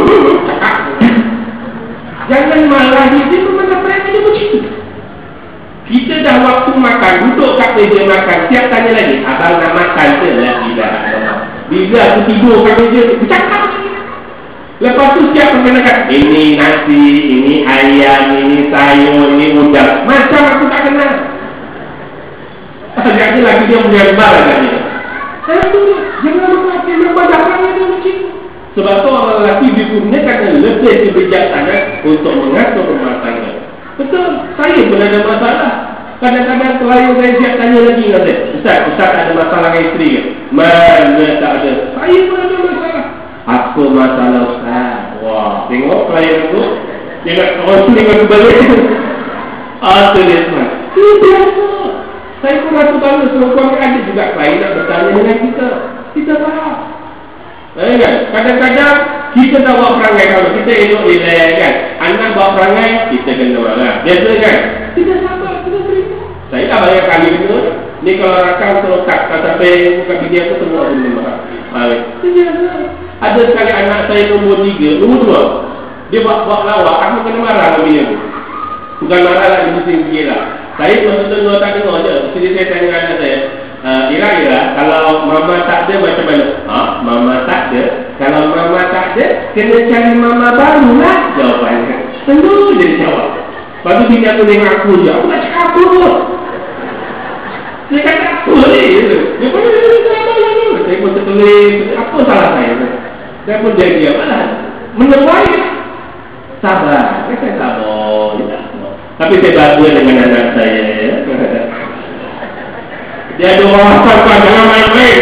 Jangan marah dia. Dia memang tak dia begitu. Kita dah waktu makan. Duduk kat meja makan. Siap tanya lagi. Abang nak makan ke? Lah, tidak. Bila aku tidur kat meja, bercakap. Lepas tu siap mengenakan ini nasi, ini ayam, ini sayur, ini udang. Macam aku tak kenal. Jadi lagi dia punya lebar agaknya. Saya tu jangan lupa dia lebar dakwahnya dia macam. Sebab tu orang lelaki digunakan lebih kebijaksanaan untuk mengatur rumah tangga. Betul, saya pun ada masalah. Kadang-kadang klien saya siap tanya lagi dengan saya, Ustaz, Ustaz ada masalah dengan isteri ke? Mana tak ada. Saya pun ada masalah. Apa masalah Ustaz? Wah, tengok klien tu. Dia nak rosli dengan balik. Ah, tu dia semua. Itu biasa. Saya pun rasa bangga seorang ada juga klien nak bertanya dengan kita. Kita faham. Eh, kan? Kadang-kadang kita dah buat perangai. Kalau kita elok relax kan, anak buat perangai, kita kena marah. Biasa kan? Kita sabar, kita terima. Saya dah banyak kali kena. Ni kalau rakam terotak, tak sampai buka video aku semua kena marah. Baik. Itu biasa. Ada sekali anak saya nombor tiga, nombor dua. Dia buat-buat lawak, aku kena marah dengan bini aku. Bukan marah lah, dia mesti fikir lah. Saya betul-betul tak dengar je. Jadi saya tanya anak saya, uh, Ira-Ira, kalau mama tak ada macam mana? Ha? Mama tak ada? Kalau mama tak ada, kena cari mama baru lah. Jawapannya. Tentu dia jawab. Lepas tu bini aku dengan aku je. Aku nak cakap apa? Dia kata apa ni? Dia pun dia kata apa ni? Saya pun tertulis. Apa salah saya? Saya pun dia diam lah. Menemuai. Sabar. Saya kata sabar. Tapi saya bangga dengan anak saya. Dia ada wawasan kan. Jangan main-main.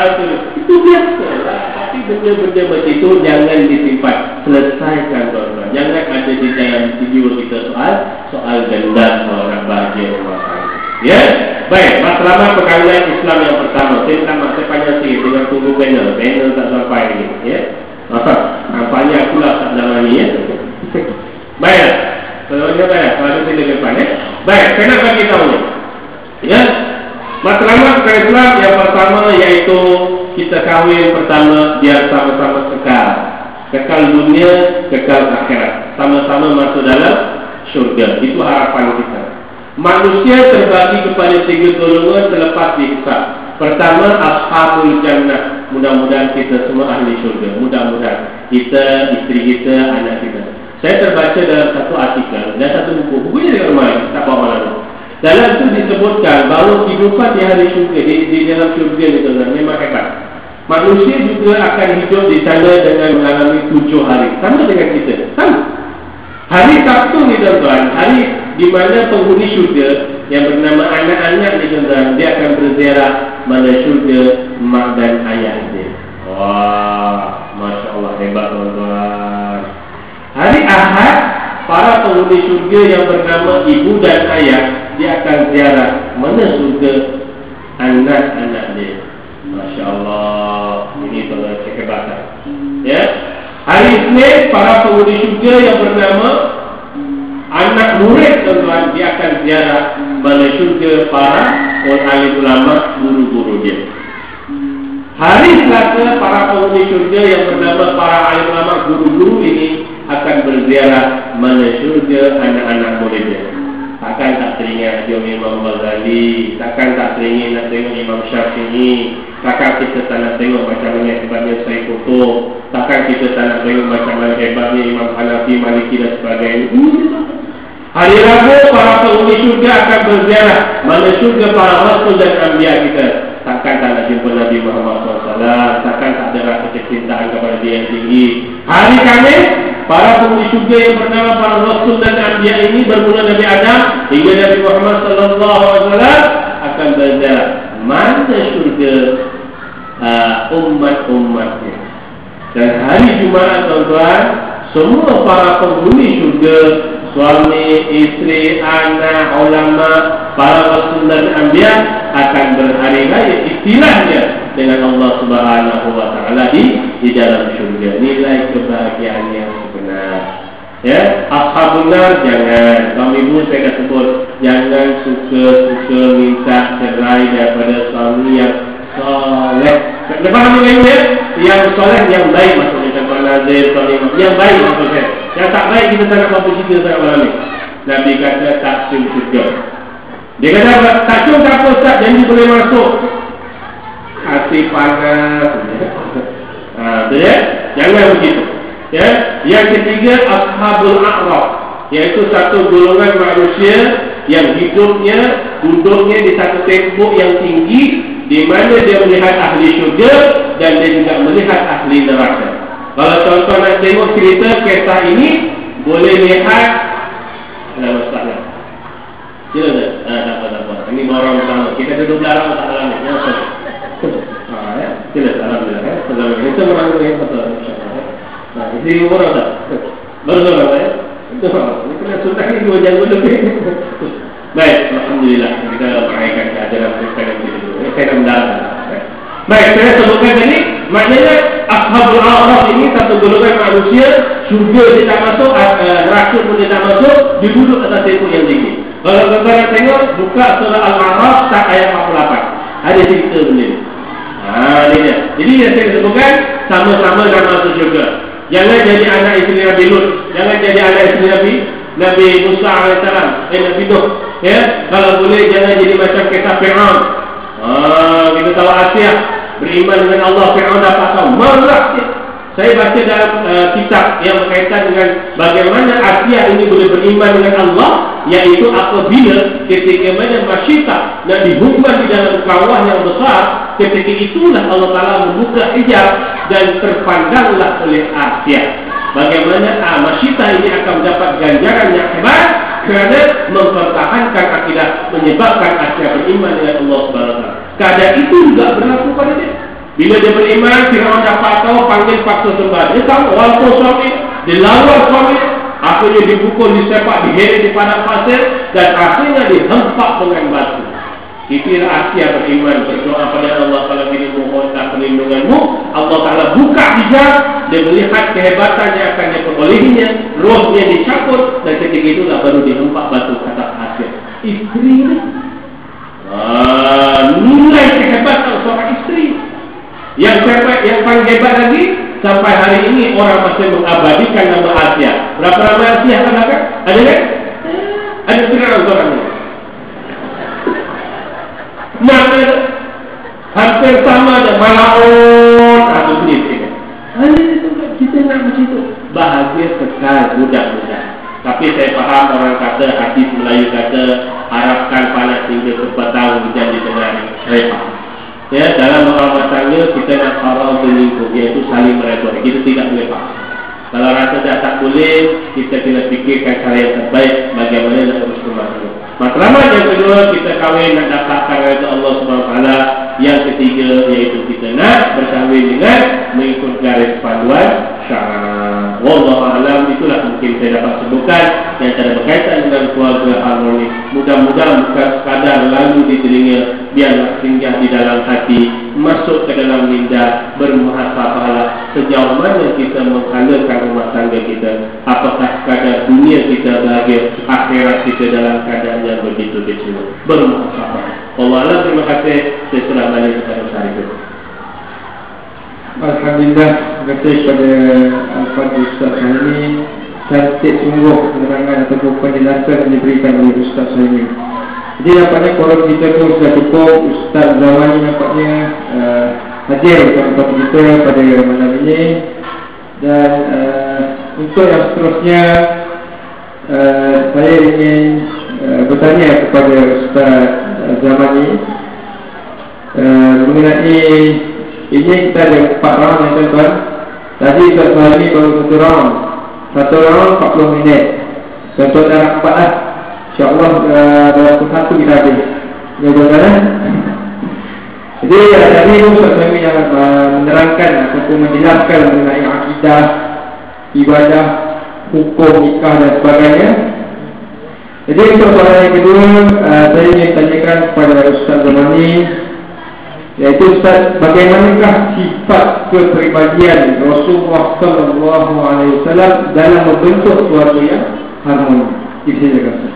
Itu biasa lah. Tapi benda-benda macam itu jangan disimpan. Selesaikan tuan-tuan. Jangan ada di dalam video kita soal soal dendam soal nak bahagia rumah tangga. Ya, baik. Matlamat perkahwinan Islam yang pertama. Saya sama saya panjang sikit dengan tunggu panel. Panel tak sampai lagi. Ya, nampaknya aku lah tak dalam ni. Ya, baik. Sebenarnya baik. Kalau saya di depan. Ya, baik. Saya nak bagi tahu ni. Ya, matlamat perkahwinan Islam yang pertama iaitu kita kahwin pertama biar sama-sama kekal. Kekal dunia, kekal akhirat. Sama-sama masuk dalam syurga. Itu harapan kita. Manusia terbagi kepada tiga golongan selepas dihisab. Pertama, ashabul jannah. Mudah-mudahan kita semua ahli syurga. Mudah-mudahan kita, isteri kita, anak kita. Saya terbaca dalam satu artikel dan satu buku. Bukunya dekat rumah ini, tak bawa lalu. Dalam itu disebutkan bahawa kehidupan di hari syurga, di, di dalam syurga itu memang hebat. Manusia juga akan hidup di sana dengan mengalami tujuh hari. Sama dengan kita. Sama. Hari Sabtu ni tuan-tuan, hari di mana penghuni syurga yang bernama anak-anak ni tuan-tuan, dia akan berziarah mana syurga mak dan ayah dia. Wah, Masya Allah, hebat tuan-tuan. Hari Ahad, para penghuni syurga yang bernama ibu dan ayah, dia akan ziarah mana syurga anak-anak dia. Masya Allah, ini tuan-tuan kehebatan. Ya. Hari Isnin, para penghuni syurga yang bernama anak murid tuan-tuan, dia akan ziarah mana syurga para alim ulama, guru-guru dia. Hari Selasa, para penghuni syurga yang bernama para alim ulama, guru-guru ini akan berziarah mana syurga anak-anak murid dia. Takkan tak teringat Imam Ghazali, takkan tak teringat nak tengok Imam Syafi'i, takkan kita tak nak tengok macam mana hebatnya Syekh Qutb, takkan kita tak nak tengok macam mana hebatnya Imam Hanafi, Maliki dan sebagainya. Hari Rabu, para penghuni syurga akan berziarah mana syurga para rasul dan anbiya kita. Takkan tak nak jumpa Nabi Muhammad shallallahu alaihi wasallam, takkan tak ada rasa kecintaan kepada dia yang tinggi. Hari Khamis, para penghuni syurga yang bernama para rasul dan anbiya ini bermula Nabi Adam hingga Nabi Muhammad sallallahu alaihi wasallam akan berziarah mana syurga uh, umat-umatnya. Dan hari Jumaat tuan-tuan, semua para penghuni syurga, suami, isteri, anak, ulama, para rasul dan anbiya akan berhari raya istilahnya dengan Allah Subhanahu wa taala di di dalam syurga. Nilai kebahagiaan yang sebenar. Ya, ashabun nar jangan. Kaum ibu saya dah sebut, jangan suka-suka minta cerai daripada suami yang soleh. Lepas nama lain ya, yang soleh yang baik maksudnya contoh Nazir, soleh yang baik maksudnya. Yang tak baik kita tak nak apa cerita sangat malam ni. Nabi kata tak cium syurga. Dia kata tak cium tak apa Ustaz, janji boleh masuk. Hati panas. Ha, betul ya? Jangan begitu. Ya, yang ketiga ashabul a'raf, iaitu satu golongan manusia yang hidupnya duduknya di satu tembok yang tinggi, di mana dia melihat ahli syurga dan dia juga melihat ahli neraka. Kalau tuan-tuan nak tengok cerita kisah ini, boleh lihat dalam masalah. Sila tak? Ah, tak apa, tak apa. Ini orang pertama. Kita duduk belakang tak lama. Ya, ah, ya. Sila, alhamdulillah. Ya, selamat. Itu orang yang betul. Nah, isteri umur tak? Baru orang tak ya? Itu orang. Ini kena sunnah ni dua jam lebih. Baik, alhamdulillah. Kita meraihkan ajaran kita dulu. Saya dah mendalam. Baik, saya sebutkan tadi, maknanya ashabul a'raf ini satu golongan manusia, syurga dia tak masuk, neraka pun dia tak masuk, dia duduk atas tembok yang tinggi. Kalau tuan-tuan tengok, buka surah Al-A'raf tak ayat empat puluh lapan. Ada cerita benda ni. Haa, ni dia. Jadi yang saya sebutkan, sama-sama nak masuk syurga. Jangan jadi anak isteri Nabi Lut, jangan jadi anak isteri Nabi Nabi Musa alaihissalam, eh Nabi Nuh. Ya, kalau boleh jangan jadi macam kisah Fir'aun. Ah, kita tahu Asia beriman dengan Allah, Fir'aun dapat tahu marah dia. Saya baca dalam uh, kitab yang berkaitan dengan bagaimana Asia ini boleh beriman dengan Allah, iaitu apabila ketika mana masyitah nak dihukum di dalam kawah yang besar, ketika itulah Allah Ta'ala membuka hijab dan terpandanglah oleh Asia. Bagaimana ah, masyitah ini akan mendapat ganjaran yang hebat kerana mempertahankan akidah, menyebabkan Asia beriman dengan Allah Subhanahu Wa Taala. Keadaan itu juga berlaku pada dia. Bila dia beriman, Fir'aun dapat tahu, panggil paksa sembah. Dia tahu walaupun suami dia lawan suami, Akhirnya dipukul, disepak, diheret di padang pasir, dan akhirnya dihempak dengan batu. Itulah Asia beriman, berdoa pada Allah Ta'ala, ini mohonlah perlindunganmu. Allah Ta'ala buka hijab, dia melihat kehebatan yang akan dia perolehinya, rohnya dicabut, dan ketika itulah baru dihempak batu kata Asia. Isteri ini ah, nilai kehebatan seorang isteri. Yang hebat, yang paling hebat lagi, sampai hari ini orang masih mengabadikan nama Asia. Berapa nama Asia kan? Ada kan? Ada tiga orang ini. Nama hampir sama ada Malaon atau begitu. Ada itu kita nak begitu. Bahagia sekali budak-budak. Tapi saya faham orang kata, hadis Melayu kata, harapkan panas hingga ke petang hujan di tengah repah. Ya, dalam rumah tangga kita nak haram selingkuh, iaitu saling meredor. Kita tidak boleh pak. Kalau rasa dah tak boleh, kita kena fikirkan cara yang terbaik bagaimana nak terus rumah tangga. Matlamat yang kedua, kita kahwin nak dapatkan redha Allah Subhanahu Wa Taala. Yang ketiga, iaitu kita nak berkahwin dengan mengikut garis panduan syara'. Wallahu a'lam. Itulah mungkin saya dapat sebutkan yang cara berkaitan dengan keluarga harmoni. Mudah-mudahan bukan sekadar lalu di telinga, biarlah singgah di dalam hati, masuk ke dalam minda, bermuhasabahlah sejauh mana kita menghalalkan rumah tangga kita. Apakah sekadar dunia kita bahagia, akhirat kita dalam keadaan yang begitu kecil. Bermuhasabah. Allah Allah, terima kasih. Saya serah balik kepada Syarifah. Alhamdulillah, terima kasih kepada Al-Fadhil Ustaz ini. Cantik sungguh penerangan ataupun penjelasan yang diberikan oleh Ustaz ini. Jadi nampaknya kalau kita pun sudah cukup. Ustaz Zamani nampaknya uh, hadir pada tempat kita pada malam ini. Dan uh, untuk yang seterusnya, uh, saya ingin uh, bertanya kepada Ustaz Zamani uh, mengenai ini. Kita ada empat round yang tuan-tuan. Tadi Ustaz Zamani baru satu round. Satu round empat puluh minit. Tuan-tuan dah empat lah. InsyaAllah uh, dalam satu kita habis. Ya tuan-tuan. Jadi uh, tadi Ustaz Zamani yang uh, menerangkan ataupun menjelaskan mengenai akidah, ibadah, hukum nikah dan sebagainya. Jadi untuk soalan yang kedua, uh, saya ingin tanyakan kepada Ustaz Zamani, iaitu Ustaz, bagaimanakah sifat kepribadian Rasulullah sallallahu alaihi wasallam dalam membentuk keluarga yang harmoni? Itu saja Ustaz.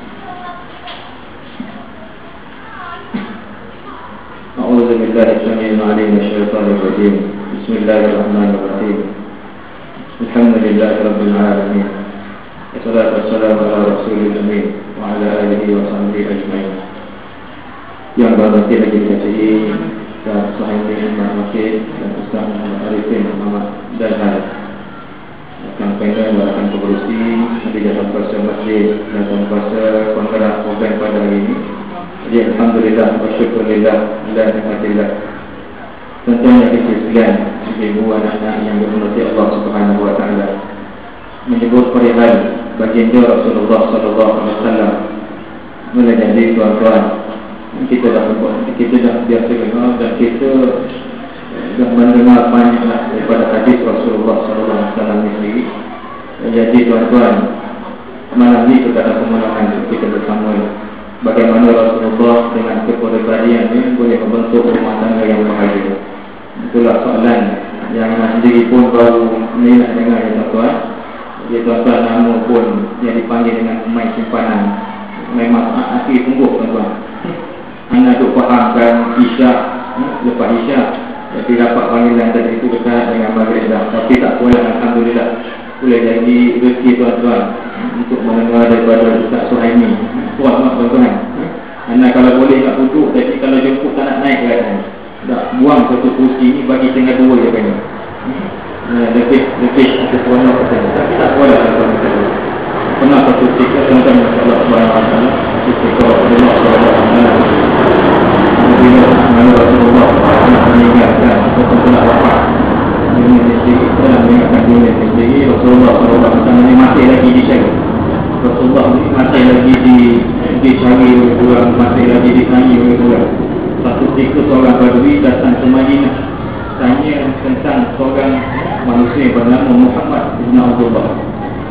A'udzu billahi samil alim minasyaitonir rajim. Bismillahirrahmanirrahim. Alhamdulillahirabbil alamin. Wassalatu wassalamu ala rasulil amin wa ala alihi wa sahbihi ajma'in. Yang berhati lagi dikasihi dan sahabat Imam Masjid dan Ustaz Muhammad Arifin Muhammad dan Hal akan pengen melakukan pengurusi di dalam kuasa masjid dan dalam kuasa penggerak program pada hari ini. Jadi Alhamdulillah, bersyukurillah dan alhamdulillah. Tentunya kita sekalian, ibu anak-anak yang berhormati Allah Subhanahu Wa Taala, menyebut perihal baginda Rasulullah Sallallahu Alaihi Wasallam. Mula jadi tuan-tuan, kita dah kita dah biasa dengar dan kita dah mendengar banyaklah daripada hadis Rasulullah Sallallahu Alaihi Wasallam sendiri. Jadi tuan-tuan, malam ini kita ada kemenangan kita bersama bagaimana Rasulullah dengan kepribadiannya boleh membentuk rumah tangga yang bahagia. Itulah soalan yang sendiri pun baru ni nak dengar ya tuan-tuan. Ya tuan-tuan, nama pun yang dipanggil dengan mai simpanan memang hati sungguh tuan-tuan. Anda duk fahamkan Isyak, lepas Isyak jadi dapat panggilan tadi itu dekat dengan maghrib dah. Tapi tak boleh, Alhamdulillah boleh jadi rezeki tuan-tuan untuk mendengar daripada Ustaz Suhaimi. Puas mak tuan-tuan. Anda kalau boleh nak duduk, tapi kalau jemput tak nak naik kan, tak buang satu kursi ni bagi tinggal dua je kan. Lebih lebih ada seronok kan. Tapi tak boleh tuan-tuan. Pernah satu tiga tentang masalah Subhanahu Wa Taala. Kita Allah Subhanahu Wa Taala Nabi Rasulullah nak meninggalkan ataupun nak wafat dunia sendiri, dalam meninggalkan dunia sendiri, Rasulullah Sallallahu Alaihi Wasallam ini masih lagi dicari. Rasulullah ini masih lagi di dicari oleh orang, masih lagi ditanya oleh orang. Satu ketika seorang Badui datang ke Madinah, tanya tentang seorang manusia bernama Muhammad bin Abdullah.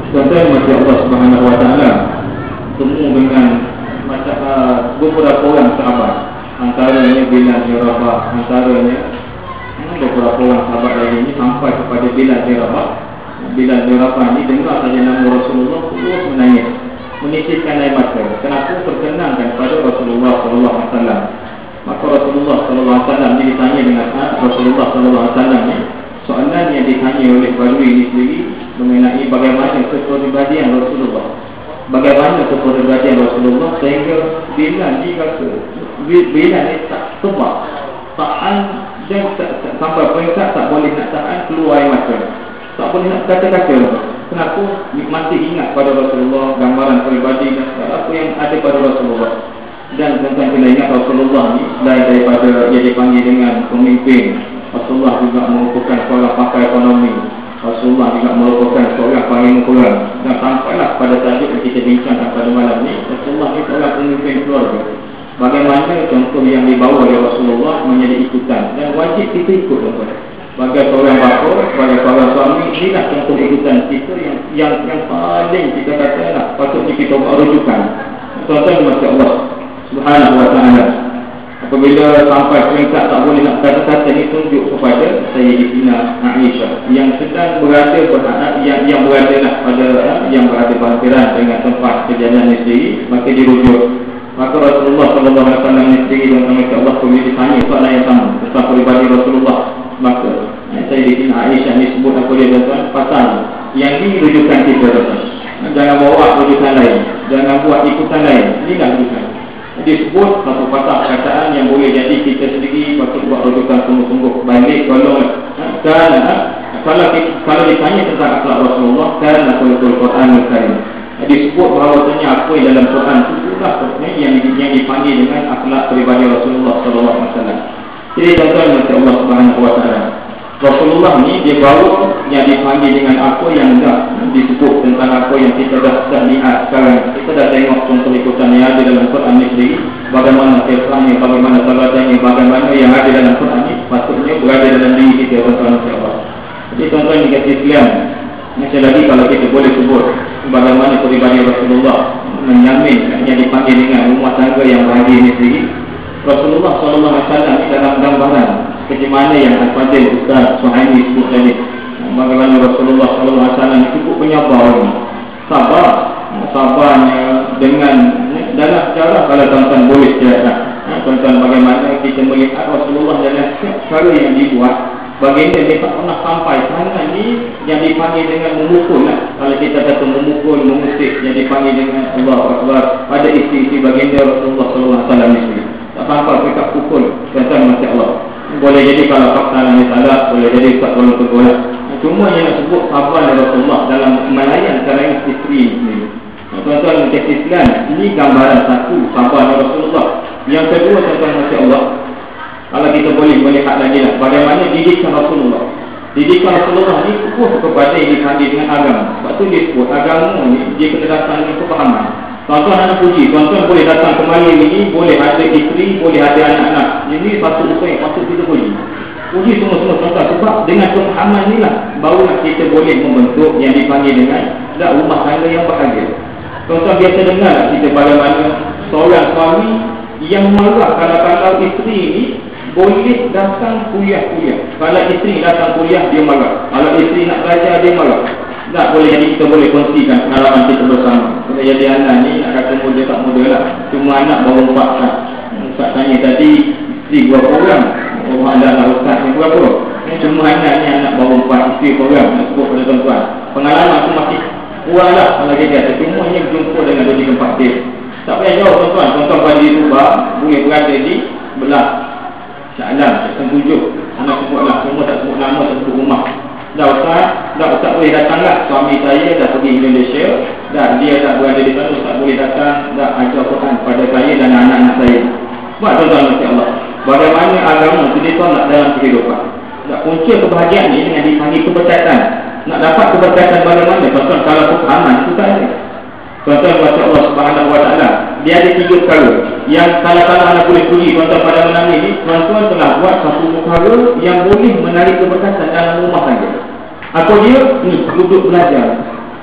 Contohnya macam Allah Subhanahu Wa Taala temu dengan macam uh, beberapa orang sahabat, antaranya Bilal bin Rabah, antaranya beberapa orang sahabat lain ini sampai kepada Bilal bin Rabah. Bilal bin Rabah ini dengar saja nama Rasulullah terus menangis, menisiskan air mata. Kenapa? Perkenankan pada Rasulullah Sallallahu Alaihi Wasallam. Maka Rasulullah Sallallahu Alaihi Wasallam ini ditanya dengan Rasulullah Sallallahu Alaihi Wasallam ini, soalan yang ditanya oleh Badui ini sendiri mengenai bagaimana kepribadian Rasulullah, bagaimana kepribadian Rasulullah sehingga Bilal ni kata Bilal ni tak sebab tahan dan sampai peringkat tak boleh nak tahan keluar air mata, tak boleh nak kata-kata. Kenapa? Masih ingat pada Rasulullah, gambaran peribadi dan apa yang ada pada Rasulullah. Dan tentang kena ingat Rasulullah ni selain daripada ia dipanggil dengan pemimpin, Rasulullah juga merupakan seorang pakar ekonomi, Rasulullah juga merupakan seorang panglima perang. Dan sampailah pada tajuk yang kita bincangkan pada malam ni, Rasulullah ni seorang pemimpin keluarga. Bagaimana contoh yang dibawa oleh Rasulullah menjadi ikutan dan wajib kita ikut tuan-tuan. Sebagai seorang bapa, sebagai seorang suami, inilah contoh ikutan kita yang yang yang paling kita kata lah patutnya kita buat rujukan. Tuan-tuan masya Allah Subhanahu Wa Taala, apabila sampai peringkat tak boleh nak kata-kata ni, tunjuk kepada Sayyidatina Aisyah yang sedang berada berada yang yang berada lah pada yang berada berhadiran dengan tempat kejadian ni sendiri, maka dirujuk. Maka Rasulullah Sallallahu Alaihi Wasallam ni sendiri dan kami Allah boleh ditanya soalan yang sama tentang peribadi Rasulullah. Maka Sayyidatina Aisyah ni sebut apa dia tuan-tuan, pasal yang ini rujukan kita tuan-tuan. Jangan bawa rujukan lain, jangan buat ikutan lain. Inilah rujukan. Disebut satu patah perkataan yang boleh jadi kita sendiri patut buat rujukan sungguh-sungguh. Balik tolong kerana kalau kalau ditanya tentang akhlak Rasulullah, kerana Al-Quran Al-Karim disebut bahawasanya apa yang dalam Quran itu sudah yang yang dipanggil dengan akhlak peribadi Rasulullah Sallallahu Alaihi Wasallam. Jadi tuan-tuan macam Allah Subhanahu Wa Taala, Rasulullah ni dia bawa yang dipanggil dengan apa yang dah disebut tentang apa yang kita dah dah lihat sekarang. Kita dah tengok contoh ikutan yang ada dalam Quran ni sendiri, bagaimana firman-Nya, bagaimana teladannya, bagaimana yang ada dalam Quran ni patutnya berada dalam diri kita tuan-tuan macam Allah. Jadi tuan-tuan ni kata Islam, macam lagi kalau kita boleh sebut bagaimana peribadi Rasulullah menjamin yang dipanggil dengan rumah tangga yang bahagia ni sendiri. Rasulullah Sallallahu Alaihi Wasallam dalam gambaran seperti mana yang Al-Fadil Ustaz Suhaimi sebut tadi, bagaimana Rasulullah Sallallahu Alaihi Wasallam cukup penyabar ni, sabar, sabarnya dengan dalam cara kalau tuan-tuan boleh cerita, tuan-tuan bagaimana kita melihat Rasulullah dalam cara yang dibuat, baginda dia tak pernah sampai tangan ni yang dipanggil dengan memukul lah. Kalau kita kata memukul, mengusik, yang dipanggil dengan Allah Akbar pada isi-isi baginda Rasulullah Sallallahu Alaihi Wasallam ni. Tak sampai mereka pukul. Tuan-tuan masya Allah, boleh jadi kalau fakta ni salah, boleh jadi tak perlu tegur lah. Cuma yang nak sebut sabar Rasulullah dalam melayan kalangan isteri ni. Tuan-tuan macam Islam, ini gambaran satu sabar Rasulullah. Yang kedua tuan-tuan masya Allah, kalau kita boleh melihat lagi lah bagaimana didikan Rasulullah. Didikan Rasulullah ni fokus kepada yang dipanggil dengan agama. Sebab tu dia sebut agama ni dia kena datang dengan kefahaman. Tuan-tuan nak puji, tuan-tuan boleh datang ke malam ini, boleh ada isteri, boleh ada anak-anak. Ini satu usaha yang patut kita puji. Puji semua-semua tuan-tuan, sebab dengan kefahaman ni lah barulah kita boleh membentuk yang dipanggil dengan dah rumah tangga yang bahagia. Tuan-tuan biasa dengar lah kita bagaimana seorang suami yang marah kalau-kalau isteri ni boleh datang kuliah-kuliah. Kalau isteri datang kuliah, dia marah. Kalau isteri nak belajar, dia marah. Tak boleh, jadi kita boleh kongsikan pengalaman kita bersama. Kita jadi anak ni, nak kata muda tak muda lah. Cuma anak baru empat kan. Ustaz tanya tadi, isteri berapa orang? Oh ada lah Ustaz ni berapa? Cuma anak ni anak baru empat, isteri program. Nak sebut pada tuan-tuan, pengalaman tu masih kurang lah. Kalau dia kata, cuma ni berjumpa dengan dua tiga empat dia. Tak payah jauh tuan-tuan. Tuan-tuan pada di Subah, boleh berada di belah Shah Alam, Seksyen tujuh. Anak sebutlah, semua tak sebut nama, tak sebut rumah. Dah Ustaz, dah Ustaz boleh datang lah. Suami saya dah pergi Indonesia, dah dia dah berada di sana, Ustaz boleh datang, dah ajar Quran pada saya dan anak-anak saya. Buat tuan-tuan masya Allah, bagaimana agama itu ditolak dalam kehidupan. Tak punca kebahagiaan ni dengan dipanggil keberkatan. Nak dapat keberkatan bagaimana tuan-tuan kalau kefahaman itu tak ada. Tuan-tuan masya Allah Subhanahu Wa Taala, dia ada tiga perkara yang kalau-kalau anda boleh puji tuan-tuan pada malam ini. Tuan-tuan telah buat satu perkara yang boleh menarik keberkatan dalam rumah tangga. Apa dia? Ni, duduk belajar.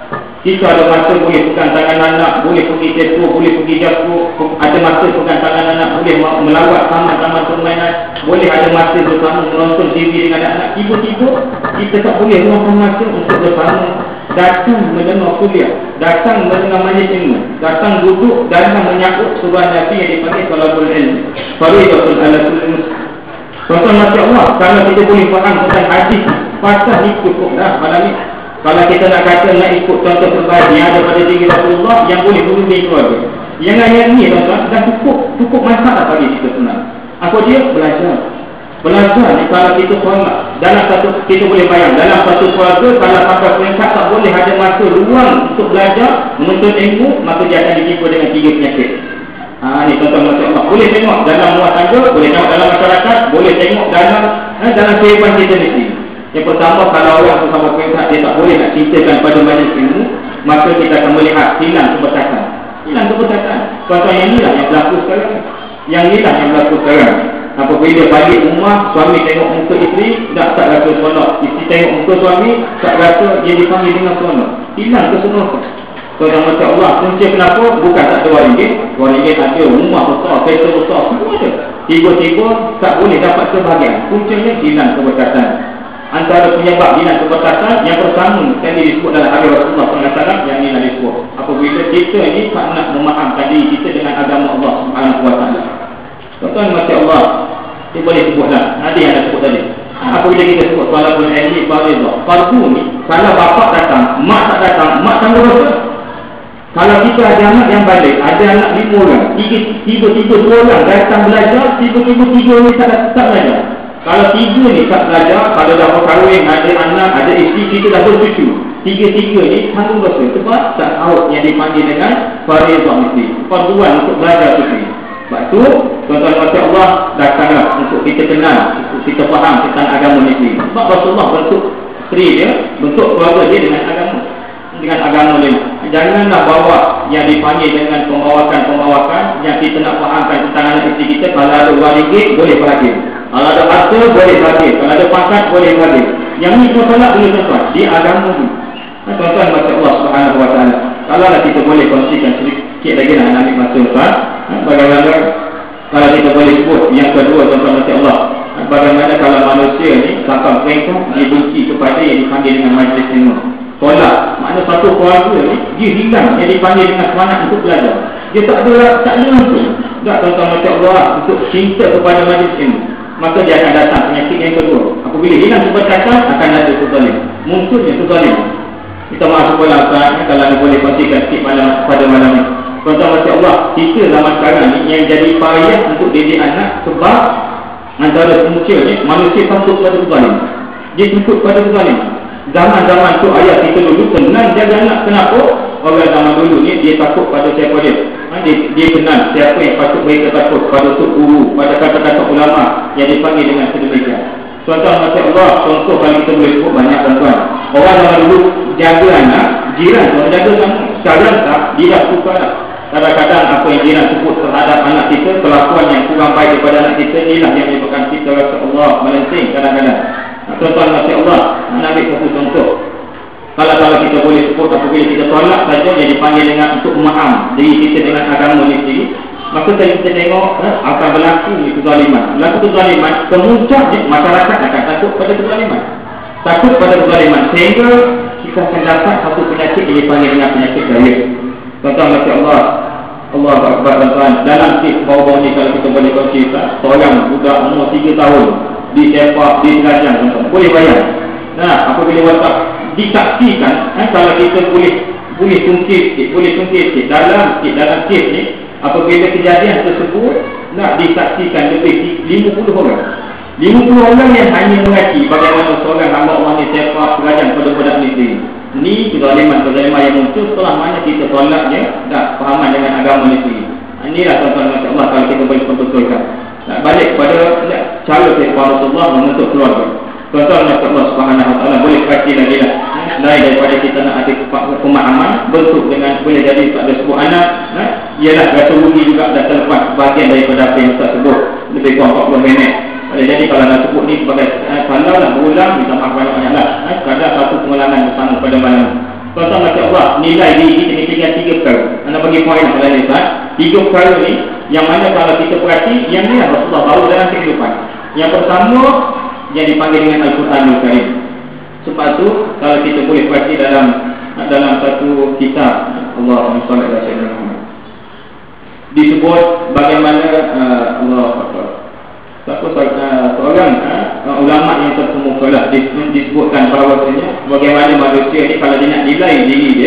Kita ada masa boleh pegang tangan anak, boleh pergi tepo, boleh pergi dapur, ada masa pegang tangan anak, boleh melawat taman-taman permainan, boleh ada masa bersama menonton T V dengan anak-anak. Tiba-tiba kita tak boleh luangkan masa untuk bersama datang mendengar kuliah, datang mendengar majlis ilmu, datang duduk dan menyambut surah Nabi yang dipanggil talabul ilm. Faridatul ala kulli muslim. Tuan-tuan masya Allah, kalau kita boleh faham tentang hadis pasal ni cukup dah malam ni. Kalau kita nak kata nak ikut contoh terbaik yang ada pada diri Rasulullah yang boleh berunding keluarga, yang ayat ni tuan-tuan dah cukup cukup manfaat bagi kita senang. Apa dia? Belajar. Belajar ni kalau kita tolak dalam satu, kita boleh bayang dalam satu keluarga kalau sampai peringkat tak boleh ada masa luang untuk belajar menuntut ilmu, maka dia akan dijumpa dengan tiga penyakit. Ha, ni tuan-tuan masya Allah, boleh tengok dalam rumah tangga, boleh tengok dalam masyarakat, boleh tengok dalam eh, dalam kehidupan kita ni sendiri. Yang pertama, kalau orang bersama peringkat dia tak boleh nak ceritakan pada majlis ilmu, maka kita akan melihat hilang keberkatan. Hilang keberkatan. Tuan-tuan, yang inilah yang berlaku sekarang. Yang inilah yang berlaku sekarang. Apabila balik rumah, suami tengok muka isteri, tak tak rasa seronok. Isteri tengok muka suami, tak rasa dia dipanggil dengan seronok. Hilang keseronokan. Tuan-tuan masya Allah, punca kenapa? Bukan tak ada wang ringgit. Wang ringgit ada, rumah besar, kereta besar, semua ada. Tiba-tiba tak boleh dapat kebahagiaan. Puncanya hilang keberkatan. Antara penyebab hilang keberkatan yang pertama sekali disebut dalam hadis Rasulullah sallallahu alaihi wasallam yang ini disebut apabila kita ni tak nak memahamkan diri kita dengan agama Allah Subhanahu wa taala. Tuan-tuan masya Allah, kita boleh sebutlah hadis yang dah sebut tadi. Apabila kita sebut talabul ilmi fardhu, fardu ni kalau bapak datang, mak tak datang, mak tanggung dosa. Kalau kita ada anak yang balik, ada anak lima orang, tiba-tiba dua orang datang belajar, tiba-tiba tiga ni tak tak belajar. Kalau tiga ni tak belajar, kalau dah berkahwin, ada anak, ada isteri, kita dah bercucu, tiga-tiga ni tanggung dosa sebab tak tahu yang dipanggil dengan fardhu mesti, farduan untuk belajar itu. Sebab tu tuan-tuan masya Allah, datanglah untuk kita kenal, untuk kita faham tentang agama ni. Sebab Rasulullah bentuk isteri dia, bentuk keluarga dia dengan agama, dengan agama dia. Janganlah bawa yang dipanggil dengan pembawakan-pembawakan yang kita nak fahamkan tentang anak isteri kita. Kalau ada wang ringgit boleh bahagia, kalau ada harta boleh bahagia, kalau ada pangkat boleh bahagia. Yang ni pun salah boleh tuan-tuan, dia agama ni. Tuan-tuan masya Allah Subhanahu wa ta'ala. Kalau lah kita boleh kongsikan sedikit lagi nak ambil masa tuan, bagaimana kalau kita boleh sebut yang kedua tuan-tuan masya Allah, bagaimana kalau manusia ni sampai peringkat dia benci kepada yang dipanggil dengan majlis ilmu, tolak, makna satu keluarga ni dia hilang yang dipanggil dengan semangat untuk belajar. Dia tak ada tak ada langsung tak tuan-tuan masya Allah untuk cinta kepada majlis ilmu, maka dia akan datang penyakit yang kedua. Apabila hilang keberkatan akan ada kezalim, munculnya kezalim. Kita maaf sekolah Ustaz, kalau anda boleh kongsikan sikit malam pada malam ni. Tuan-tuan masya Allah, kita zaman sekarang ni yang jadi payah untuk didik anak sebab antara punca ni manusia takut pada kezalim. Dia takut pada kezalim. Zaman-zaman tu ayah kita dulu senang jaga anak. Kenapa? Orang zaman dulu ni dia takut pada siapa dia. Ha, dia, dia kenal siapa yang patut mereka takut, pada tok guru, pada kata-kata ulama yang dipanggil dengan sedemikian. Tuan-tuan masya Allah, contoh kalau kita boleh sebut banyak tuan-tuan. Orang zaman dulu jaga anak, jiran tuan jaga sama. Sekarang tak, dia dah tukar lah. Kadang-kadang apa yang jiran sebut terhadap anak kita, kelakuan yang kurang baik daripada anak kita, inilah yang menyebabkan kita rasa Allah melenting kadang-kadang. Tuan-tuan masya Allah, nak ambil satu contoh. Kalau kalau kita boleh sebut apabila kita tolak saja yang dipanggil dengan untuk memaham diri kita dengan agama ni sendiri, maka kita tengok eh, akan berlaku kezaliman. Berlaku kezaliman, kemuncaknya masyarakat akan takut pada kezaliman. Takut pada kezaliman sehingga kita akan dapat satu penyakit yang dipanggil dengan penyakit gaya. Tuan-tuan masya Allah, Allah Akbar tuan-tuan. Dalam kes bau-bau ni kalau kita boleh kongsi, seorang budak umur tiga tahun disepak, diterajang tuan-tuan. Boleh bayar. Nah, apabila WhatsApp disaksikan, eh, kalau kita boleh boleh tungkir sikit, boleh tungkir sikit dalam sikit dalam kes ni, apabila kejadian tersebut nak disaksikan lebih lima puluh orang. lima puluh orang yang hanya mengaji bagaimana seorang hamba Allah ni sepak terajang pada budak ni sendiri. Ni kezaliman-kezaliman yang muncul setelah mana kita tolaknya tak fahaman dengan agama ni sendiri. Inilah tuan-tuan masya Allah kalau kita boleh betulkan. Nak balik kepada cara kehidupan Rasulullah membentuk keluarga. Tuan-tuan masya Allah Subhanahu wa ta'ala, boleh kaji lagi lah. Lain daripada kita nak ada pemahaman, bentuk dengan boleh jadi tak ada sebuah anak, nah, ialah rasa rugi juga dah terlepas bahagian daripada apa yang Ustaz sebut lebih kurang empat puluh minit. Jadi kalau nak sebut ni sebagai eh, kalau lah berulang, minta maaf banyak-banyak lah. Eh, kadang satu pengulangan bersama pada malam. Contoh macam Allah, nilai diri kita ni tinggal tiga perkara. Anda bagi poin lah pada ni, Ustaz. Tiga perkara ni, yang mana kalau kita perhati, yang ni lah Rasulullah bawa dalam kehidupan. Yang pertama, yang dipanggil dengan Al-Quranul Karim. Sebab tu, kalau kita boleh perhati dalam dalam satu kitab, Allahumma shalli ala sayyidina Muhammad, disebut bagaimana uh, Allah Akbar. Satu uh, seorang uh, ulama yang terkemukalah disebutkan bahawasanya bagaimana manusia ni kalau dia nak nilai diri dia,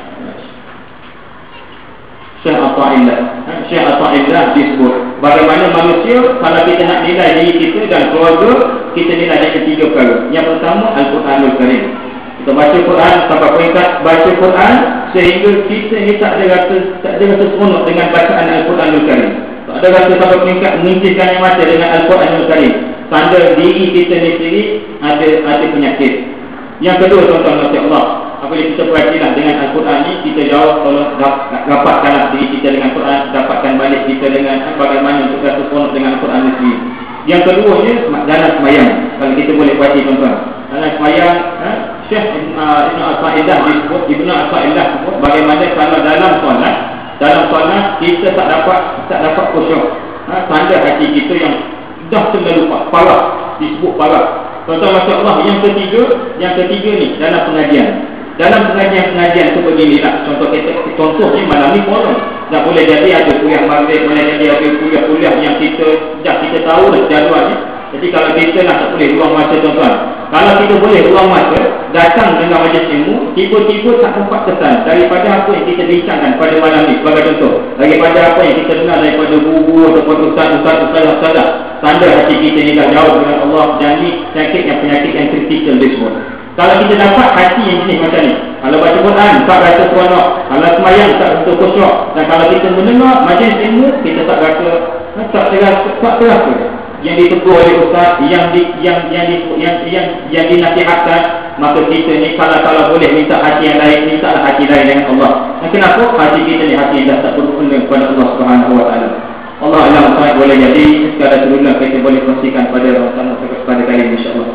Syekh Atha'illah Syekh Atha'illah disebut bagaimana manusia kalau kita nak nilai diri kita dan keluarga, kita nilai dengan tiga perkara. Yang pertama, Al-Quranul Karim. Kita baca Quran sampai peringkat baca Quran sehingga kita ni tak ada rasa tak ada rasa seronok dengan bacaan Al-Quranul Karim. Tak ada rasa sampai peringkat mengincirkan yang mata dengan Al-Quranul Karim. Tanda diri kita ni sendiri ada ada penyakit. Yang kedua, tuan-tuan dan Allah, apabila kita perhatilah dengan Al-Quran ni, kita jauh kalau dapatkanlah diri kita dengan Quran, dapatkan balik kita dengan bagaimana untuk rasa seronok dengan Al-Quran ni sendiri. Yang keduanya, dalam semayang. Kalau kita boleh perhati, tuan-tuan, dalam semayang, ha? Syekh uh, Ibn Atha'illah disebut, Ibn Atha'illah disebut bagaimana kalau dalam solat, dalam solat kita tak dapat tak dapat khusyuk. Ha, tanda hati kita yang dah terlalu parah, disebut parah. Contoh macam Allah. Yang ketiga, yang ketiga ni dalam pengajian. Dalam pengajian-pengajian tu beginilah. Contoh kita, contohnya malam ni konon. Tak boleh jadi ada kuliah maghrib, boleh jadi ada kuliah-kuliah yang kita dah kita tahu dah jadualnya. Jadi kalau kita nak tak boleh ruang masa, tuan-tuan. Kalau kita boleh ruang masa, datang dengan majlis ilmu, tiba-tiba tak dapat kesan daripada apa yang kita bincangkan pada malam ni. Sebagai contoh, daripada apa yang kita dengar daripada guru ataupun ustaz-ustaz, ustaz-ustaz, tanda hati kita ni dah jauh dengan Allah. Dan ni penyakit yang penyakit yang kritikal disebut. Kalau kita dapat hati yang jenis macam ni, kalau baca Quran tak rasa seronok, kalau semayang tak rasa khusyuk, dan kalau kita mendengar majlis ilmu, kita tak rasa tak terasa, tak terasa yang ditegur oleh ustaz, yang di, yang yang di, yang yang yang dinasihatkan, maka kita ni kalau kalau boleh minta hati yang lain, mintalah hati lain dengan Allah. Dan kenapa? Hati kita ni hati yang dah tak berguna kepada Allah Subhanahu Wa Taala. Allah alam sangat boleh jadi sekadar turunlah kita boleh kongsikan pada orang pada kali ini, insya-Allah.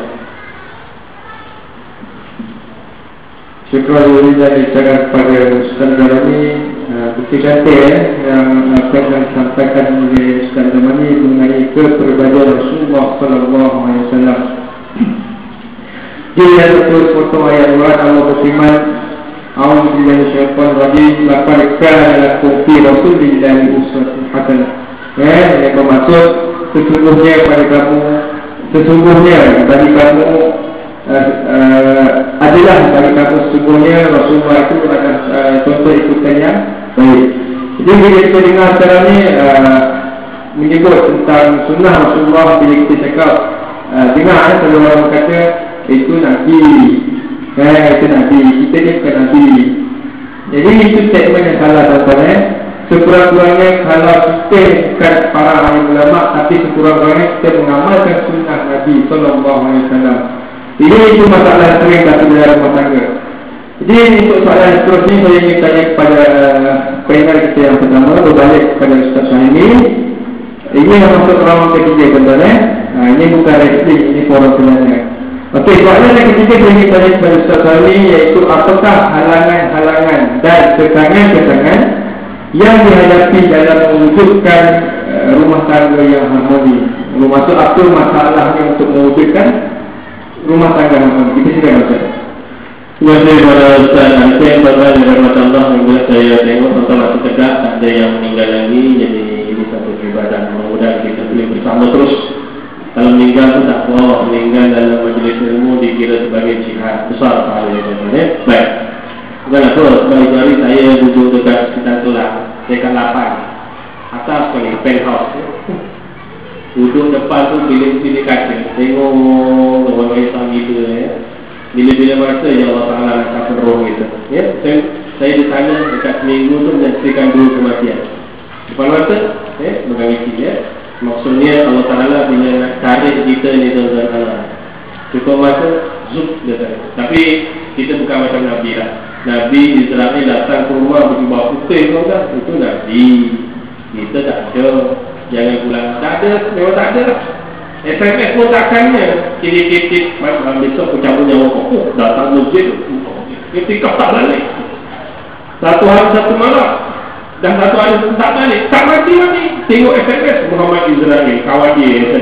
Syukur alhamdulillah diucapkan kepada Ustaz Darani. Bukti kata eh, yang akan disampaikan oleh Ustaz Darani mengenai kepribadian Rasulullah sallallahu alaihi wasallam. Dia yang betul potong ayat Quran Allah berfirman, A'udzubillahi minasyaitonir rajim, laqad kana lakum fi rasulillahi uswatun hasanah. Eh, yang bermaksud sesungguhnya pada kamu, sesungguhnya bagi kamu uh, uh, adalah bagi kamu sesungguhnya Rasulullah itu adalah uh, contoh ikutan yang baik. Jadi bila kita dengar sekarang ni uh, menyebut tentang sunnah Rasulullah, bila kita cakap uh, dengar eh, kalau orang kata itu Nabi, eh, itu Nabi, kita ni bukan Nabi. Jadi itu statement yang salah, tuan-tuan eh. Sekurang-kurangnya kalau kita bukan para ahli ulama, tapi sekurang-kurangnya kita mengamalkan sunnah Nabi sallallahu alaihi wasallam. Ini itu masalah yang sering tak dalam rumah tangga. Jadi untuk soalan seterusnya saya ingin tanya kepada uh, pendengar kita yang pertama, berbalik kepada Ustaz Syahimi. Ini yang masuk round ketiga, tuan-tuan eh. Ha, ini bukan wrestling, ini forum penanya. Okey, soalan yang ketiga saya ingin tanya kepada Ustaz Syahimi, iaitu apakah halangan-halangan dan kekangan-kekangan yang dihadapi dalam mewujudkan uh, rumah tangga yang harmoni. Maksud apa masalahnya untuk mewujudkan rumah tangga harmoni? Kita sudah baca. Terima kasih kepada Ustaz Nanti yang berada di rahmat Allah. Bila saya tengok tentang waktu tegak, tak ada yang meninggal lagi. Jadi ini satu ibadah. Mudah-mudahan kita boleh bersama terus. Kalau meninggal pun tak apa, meninggal dalam majlis ilmu dikira sebagai jihad besar pahalanya. Baik. Bukan apa, sekali hari saya duduk dekat sekitar tu lah. Saya kan lapar atas sekali, penthouse. Duduk depan tu bilik-bilik kaca. Tengok orang Islam gitu ya. Bila-bila masa ya Allah Ta'ala nak roh gitu ya. Saya, saya ditanya dekat seminggu tu menyaksikan dua kematian depan masa ya, mengangisi ya. Maksudnya Allah Ta'ala punya nak tarik kita ni tuan-tuan Allah. Cukup masa zup dia tarik. Tapi kita bukan macam Nabi lah. Nabi Israel datang ke rumah berjubah putih kau dah. Itu Nabi. Kita tak ada. Jangan pulang. Tak ada. Memang tak ada. S M S pun takkannya. Kiri-kiri besok aku cabut nyawa kau. Oh, datang masjid. Iktikaf tak balik. Satu hari satu malam. Dan satu hari tak balik. Tak mati-mati. Tengok S M S Muhammad Israel, kawan dia.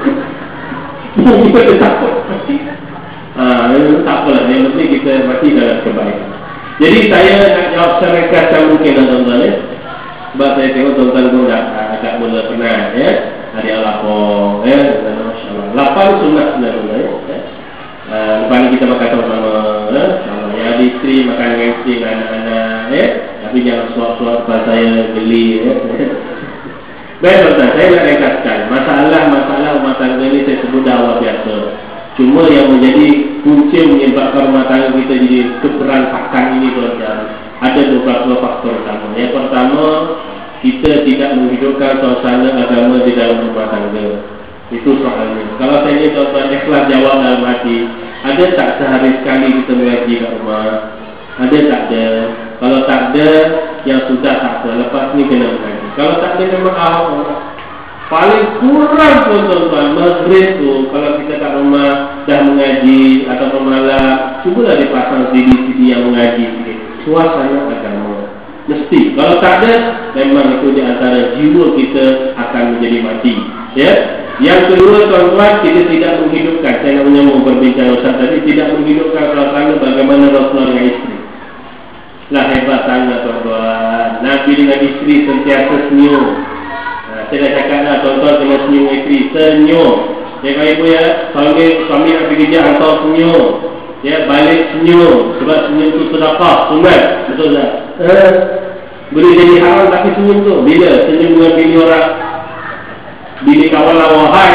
Kita takut mati. Ah, tak apalah. Yang penting kita mati dalam kebaikan. Jadi saya nak jawab secara ringkas mungkin tuan-tuan ya. Sebab saya tengok tuan-tuan pun dah agak mula penat ya. Hari al-lapor ya. Masya-Allah. Lapar sunat sebenarnya ya. Uh, lepas ni kita makan sama-sama ya. Sama ya, ada isteri makan dengan isteri dengan anak-anak ya. Tapi jangan suap-suap kepada saya geli ya. Baik tuan-tuan, saya nak ringkaskan. Masalah-masalah rumah tangga ni saya sebut dah awal biasa. Cuma yang menjadi punca menyebabkan rumah tangga kita jadi keberantakan ini tuan-tuan, ada beberapa faktor utama. Yang pertama, kita tidak menghidupkan suasana agama di dalam rumah tangga. Itu soalnya. Kalau saya ni tuan-tuan ikhlas jawab dalam hati, ada tak sehari sekali kita mengaji kat rumah? Ada tak ada? Kalau tak ada, yang sudah tak ada. Lepas ni kena mengaji. Kalau tak ada memang ahok. Paling kurang pun tuan-tuan, maghrib tu kalau kita kat rumah dah mengaji atau malam, cubalah dipasang C D C D yang mengaji sikit. Suasana agama. Mesti. Kalau tak ada, memang itu di antara jiwa kita akan menjadi mati. Ya. Yang kedua tuan-tuan, kita tidak menghidupkan. Saya nak menyambung perbincangan Ustaz tadi, tidak menghidupkan suasana bagaimana Rasulullah dengan isteri. Lah hebat sangat tuan-tuan. Nabi dengan isteri sentiasa senyum. Nah, saya dah cakap dah tuan-tuan kena senyum isteri. Senyum. Ya kalau ibu ya, suami, suami nak pergi kerja hantar senyum. Ya, balik senyum. Sebab senyum tu sedekah, sunat. Betul tak? Eh, boleh jadi haram tapi senyum tu. Bila senyum dengan bini orang, bini kawan lawahan,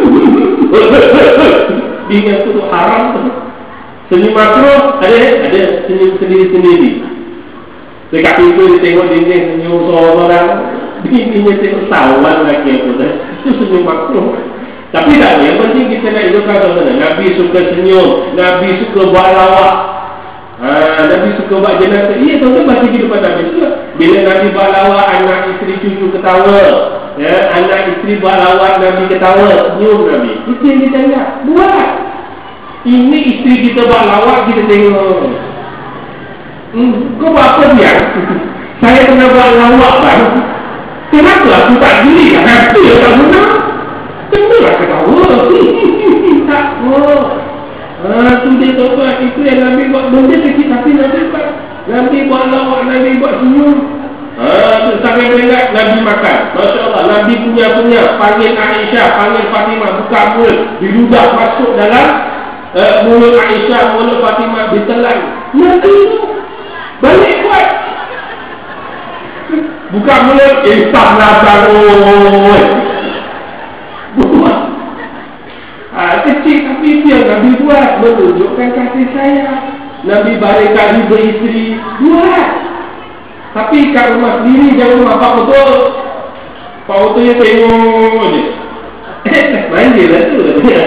bini aku tu haram tu. Senyum makro ada ada senyum sendiri-sendiri. Dekat pintu dia tengok dinding senyum seorang, bininya tengok sawan lagi apa dah. Itu senyum makro. Tapi tak, yang penting kita nak hidupkan saudara. Nabi suka senyum, Nabi suka buat lawak. Ha, Nabi suka buat jenazah. Iya, tuan-tuan baca kehidupan Nabi juga. Bila Nabi buat lawak, anak isteri cucu ketawa. Ya, anak isteri buat lawak, Nabi ketawa, senyum Nabi. Itu yang kita nak buat. Ini isteri kita buat lawak, kita tengok. Hmm, kau buat apa dia? Saya pernah buat lawak kan? Kenapa aku tak gili? Kenapa ya tak guna? Kenalah ketawa. Tak oh. Ah, tu dia tuan-tuan. Itu yang Nabi buat benda kecil tapi Nabi buat. Nabi buat lawak, Nabi buat senyum. Ah, sampai beringat Nabi makan. Masya Allah, Nabi punya-punya panggil Aisyah, panggil Fatimah, buka mulut, diludah masuk dalam uh, mulut Aisyah, mulut Fatimah, ditelan. Nabi itu balik buat. Buka mulut, insaf nazar. Buat. Ah, kecil tapi itu yang Nabi buat, menunjukkan kasih sayang. Nabi balik kali beristeri, buat. Tapi kat rumah sendiri jangan rumah Pak Betul. Pak Betul dia tengok je. Manja lah tu.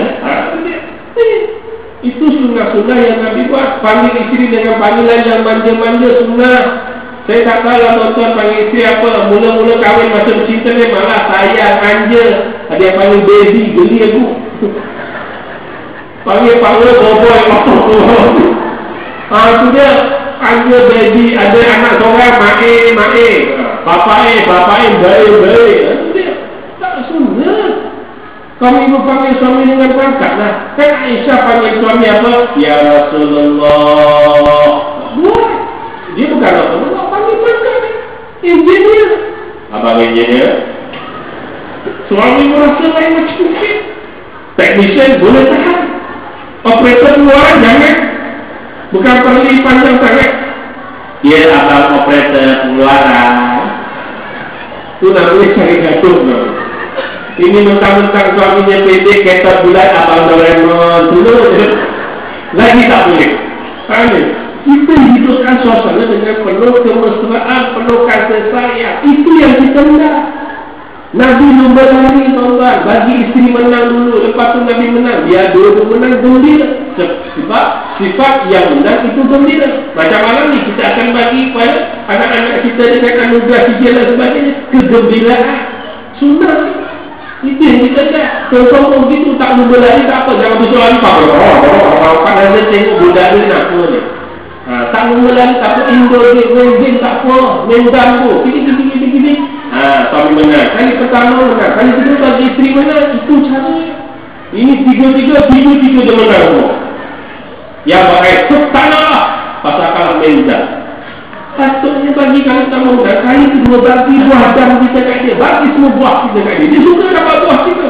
Itu sunnah-sunnah yang Nabi buat. Panggil isteri dengan panggilan yang manja-manja sunnah. Saya tak tahu lah tuan-tuan panggil isteri apa. Mula-mula kahwin masa bercinta ni malah sayang, manja. Ada yang panggil baby, geli aku. Panggil-panggil boboy, boboy. Ah, tu dia. Panggil baby, ada anak seorang, Mae, Mae, Papai, Papai, baik, baik. Dia tak sunnah. Kami ibu panggil suami dengan pangkat lah. Kan Aisyah panggil suami apa? Ya Rasulullah. Buat. Dia bukan Rasulullah, panggil pangkat. Engineer. Abang engineer. Suami merasa lain macam mungkin. Technician boleh tahan. Operator luar jangan. Bukan perlu panjang sangat. Dia abang operator pengeluaran. Itu namanya cari gaduh. Ini mentang-mentang suaminya P D, ketat bulat abang Doraemon. Dulu lagi tak boleh. Faham? Kita hidupkan suasana dengan penuh kemesraan, penuh kasih sayang. Itu yang kita nak. Nabi lumba lari tuan-tuan, bagi isteri menang dulu, lepas tu Nabi menang, dia dua-dua menang gembira. Sebab sifat yang menang itu gembira. Macam malam ni kita akan bagi kepada anak-anak kita dengan anugerah sijil dan sebagainya, kegembiraan sunnah. Itu yang kita nak. Kalau begitu tak lumba lari tak apa, jangan besar lari apa. Oh, oh, oh, pada dia tengok budak ni nak apa ni. Ha, tak Melali tak apa, Indo dia main tak apa, main gambo, gini gini gini gini. Ha, suami menang. Kali pertama menang, kali kedua bagi isteri menang. Itu cara. Ini tiga-tiga, tiga-tiga dia menang semua. Yang baik, tak nak pasal kalah main jam. Patutnya bagi kalau tak mau dah, kali kedua bagi buah jam kita kat dia, bagi semua buah kita kat dia. Dia suka dapat buah kita.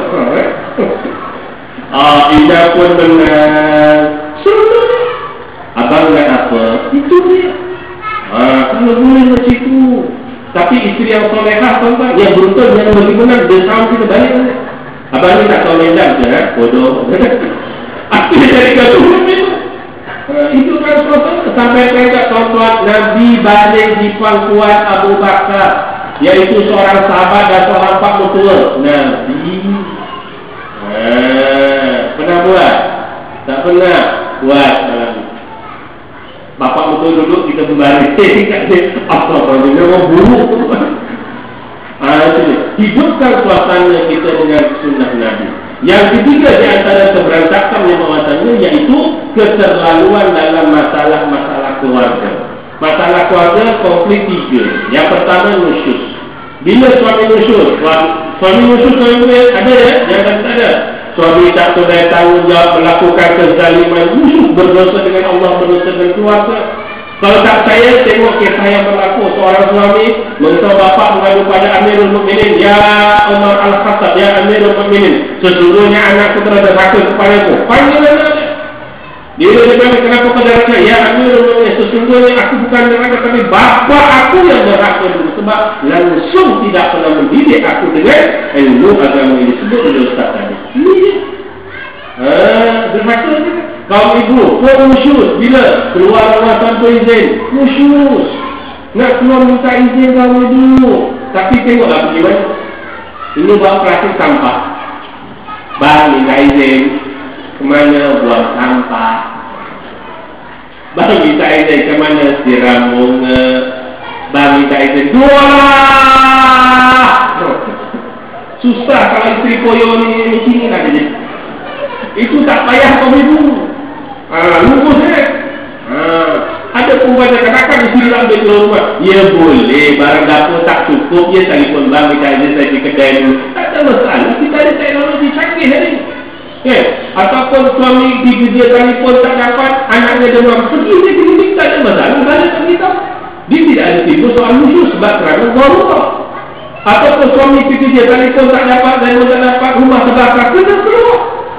Ah, Ida pun menang. Seru. Abang nak apa? Itu dia. Ah, kalau boleh macam itu. Tapi isteri yang solehah, tuan-tuan, yang beruntun, yang lebih menang, dia tahu kita balik. Abang ni tak tahu main jam je, eh? Bodoh. Aku dia cari kata itu. Itu kan suatu sampai peringkat tuan-tuan, Nabi balik di pangkuan Abu Bakar, iaitu seorang sahabat dan seorang pak mertua. Nabi eh, pernah buat? Tak pernah buat malam ni. Bapak mertua duduk, kita berbaring kat dia. Apa kalau dia orang buruk. Ah, itu dia. Hidupkan suasana kita dengan sunnah Nabi. Yang ketiga di antara keberantakan yang mewasanya, iaitu keterlaluan dalam masalah-masalah keluarga. Masalah keluarga konflik tiga. Yang pertama nusyus. Bila suami nusyus, suami nusyus suami ada ya, yang tak ada. Suami tak tunai tanggungjawab, melakukan kezaliman, nusyus, berdosa dengan Allah, berdosa dengan keluarga. Kalau tak saya tengok kisah yang berlaku, seorang suami mengatakan bapa mengadu pada Amirul Mukminin, ya Umar Al-Khattab, ya Amirul Mukminin, sesungguhnya anakku telah derhaka kepadaku. Panggil anaknya. Dia bertanya, kenapa kau derhaka? Ya Amirul Mukminin, sesungguhnya aku bukan derhaka, tapi bapa aku yang derhaka dulu, sebab langsung tidak pernah mendidik aku dengan ilmu agama ini. Sebut oleh Ustaz tadi. Ini dia. Haa, derhaka dia. Kaum ibu, kau musyus. Bila? Keluar rumah tanpa izin. Musyus. Nak keluar minta izin kaum ibu. Tapi tengoklah pergi mana. Ini buat plastik sampah. Bang minta izin. Kemana buang sampah. Bang minta izin kemana siram bunga. Bang minta izin. Dua. Susah kalau isteri koyo ni macam ni lah dia. Itu tak payah kaum ibu. Ah, lupa saya. Ah, ada pun baca katakan isteri tak ambil keluar rumah. Ya boleh, barang dapur tak cukup, ya telefon bang minta izin saya di kedai dulu. Tak ada masalah, kita ada teknologi canggih hari ni. Okay. Ataupun suami di dia telefon tak dapat, anaknya demam, pergi dia klinik, tak ada masalah, balik tak kita. Dia tidak ada tipu soal musuh sebab kerana baru. Ataupun suami pergi dia telefon tak dapat, dan tak dapat, rumah terbakar, kena keluar.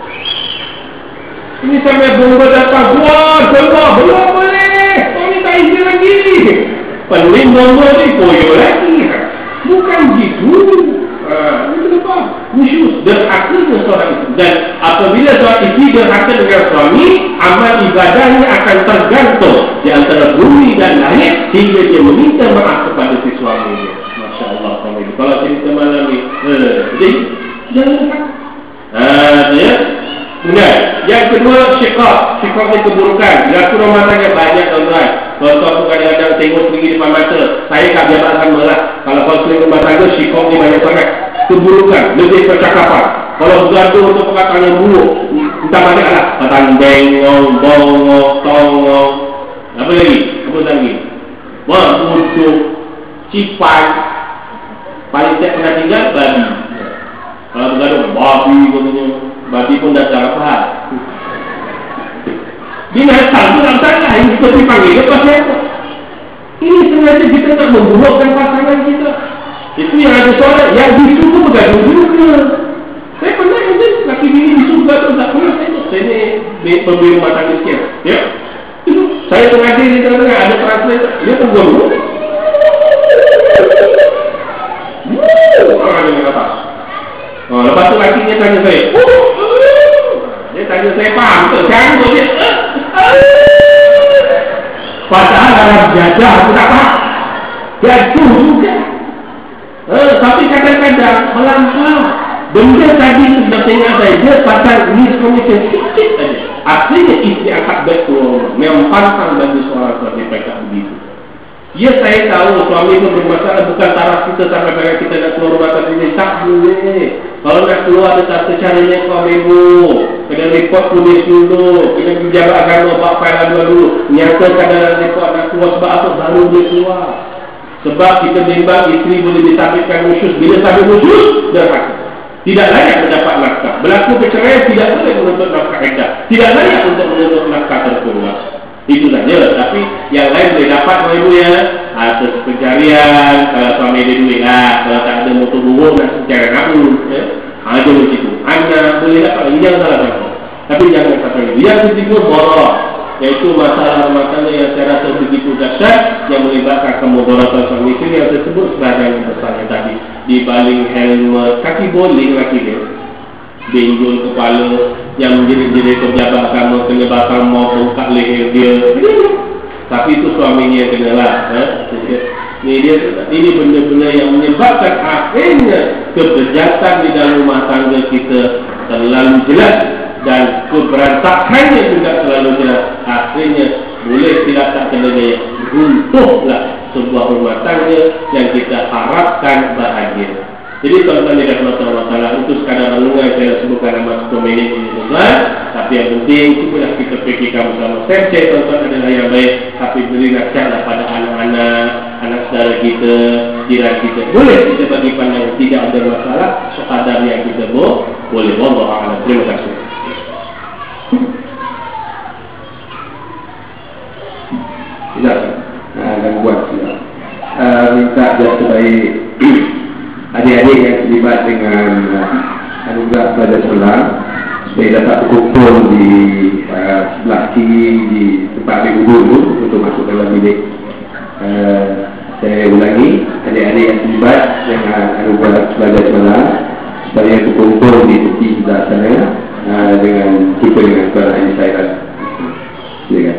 Ini sampai bomba datang, wah, keluar, belum boleh. Kau ni tak izin lagi. Pening bomba ni, koyo lagi. Bukan gitu. Haa, ini kenapa? Musyus, derhaka dengan seorang isteri. Dan apabila seorang isteri derhaka dengan suami, amal ibadahnya akan tergantung di antara bumi dan langit, hingga dia meminta maaf kepada si suami dia. Masya Allah, suami. Kalau cerita malam ni, eh, jadi, jangan derhaka. Haa, ya. Kemudian, yang kedua, syikab. Syikab ni keburukan. Berlaku rumah tangga banyak tuan-tuan. Contoh aku kadang-kadang tengok pergi depan mata. Saya kat jabat sama lah. Kalau kau sering rumah tangga, syikab ni banyak sangat. Keburukan, lebih percakapan. Kalau bergaduh untuk perkataan yang buruk, entah banyak lah. Perkataan bengong, bongong, tongong. Apa lagi? Apa lagi? Wah, butuh, cipan. Paling tak pernah tinggal, babi. Kalau bergaduh, babi katanya. Babi pun dah tak apa. Binatang tu tak salah. Ini kita dipanggil dia pasal apa? Ini sengaja kita nak memburukkan pasangan kita. Itu yang ada soalan. Yang bisu tu bergaduh juga. Saya pernah ada laki bini bisu bergaduh. Tak pernah saya tengok. Saya ni pembeli rumah tangga sekian. Ya. Itu saya sengaja di tengah-tengah ada translator. Dia tergolong. Orang dengan atas. Oh, lepas tu lakinya tanya saya. Dia tanya saya faham tak? Jangan dia. Padahal dalam jadah aku tak faham. Jatuh juga. Eh, tapi kadang-kadang melampau. Benda tadi sudah tengok saya. Dia pasal miscommunication sikit saja. Akhirnya isteri angkat back to memang pantang bagi seorang suami mereka begitu. Ya saya tahu suami itu bermasalah, bukan taraf kita sampai pada kita nak keluar rumah tangga ini. Tak boleh. Kalau nak keluar tetapi caranya kau memo, kena report polis dulu, kena menjaga agama, buat file dulu, nyatakan dalam report nak keluar sebab apa, baru boleh keluar. Sebab kita bimbang isteri boleh disabitkan khusus. Bila sabit khusus, derhaka. Tidak layak mendapat nafkah. Berlaku perceraian tidak boleh menuntut nafkah iddah. Tidak layak untuk menuntut nafkah tertunggal. Itu saja. Tapi yang lain boleh dapat ibu ya. Atas pencarian, kalau suami ada duit lah, kalau tak ada motor buruk nak secara aku, ya. Ada macam itu. Anak boleh dapat. Ini yang salah satu. Tapi jangan sampai itu. Yang ketiga borok, iaitu masalah-masalah yang saya rasa begitu dahsyat yang melibatkan kemudaratan suami isteri yang tersebut sebagai misalnya tadi dibaling helmet, kaki bowling lagi dia, benjol kepala yang menjadi-jadi pejabat agama kena bakar mau buka leher dia. Tapi itu suaminya yang kena lah. Ha? Ini dia, ini benda-benda yang menyebabkan akhirnya kebejatan di dalam rumah tangga kita terlalu jelas dan keberantakannya juga terlalu jelas. Akhirnya boleh tidak tak kena gaya, runtuhlah sebuah rumah tangga yang kita harapkan bahagia. Jadi tuan-tuan di dalam Allah Taala itu sekadar renungan saya sebutkan dalam satu minit ini tuan. Tapi yang penting cubalah kita fikirkan bersama. Saya cek tuan-tuan adalah yang baik, tapi beri nasihatlah pada anak-anak, anak saudara kita, jiran kita. Boleh kita bagi pandangan, tidak ada masalah. Sekadar yang kita bo- boleh. Wallahu a'lam. Terima kasih. Tidak, nah, dan buat tidak. Uh, minta dia sebaik adik-adik yang terlibat dengan uh, anugerah pelajar sekolah supaya dapat berkumpul di uh, sebelah kiri di tempat ambil wudhu dulu untuk masuk dalam bilik. Uh, saya ulangi, adik-adik yang terlibat dengan anugerah pelajar sekolah supaya berkumpul di tepi sebelah sana uh, dengan kita dengan Tuan Haji Sairat. Silakan.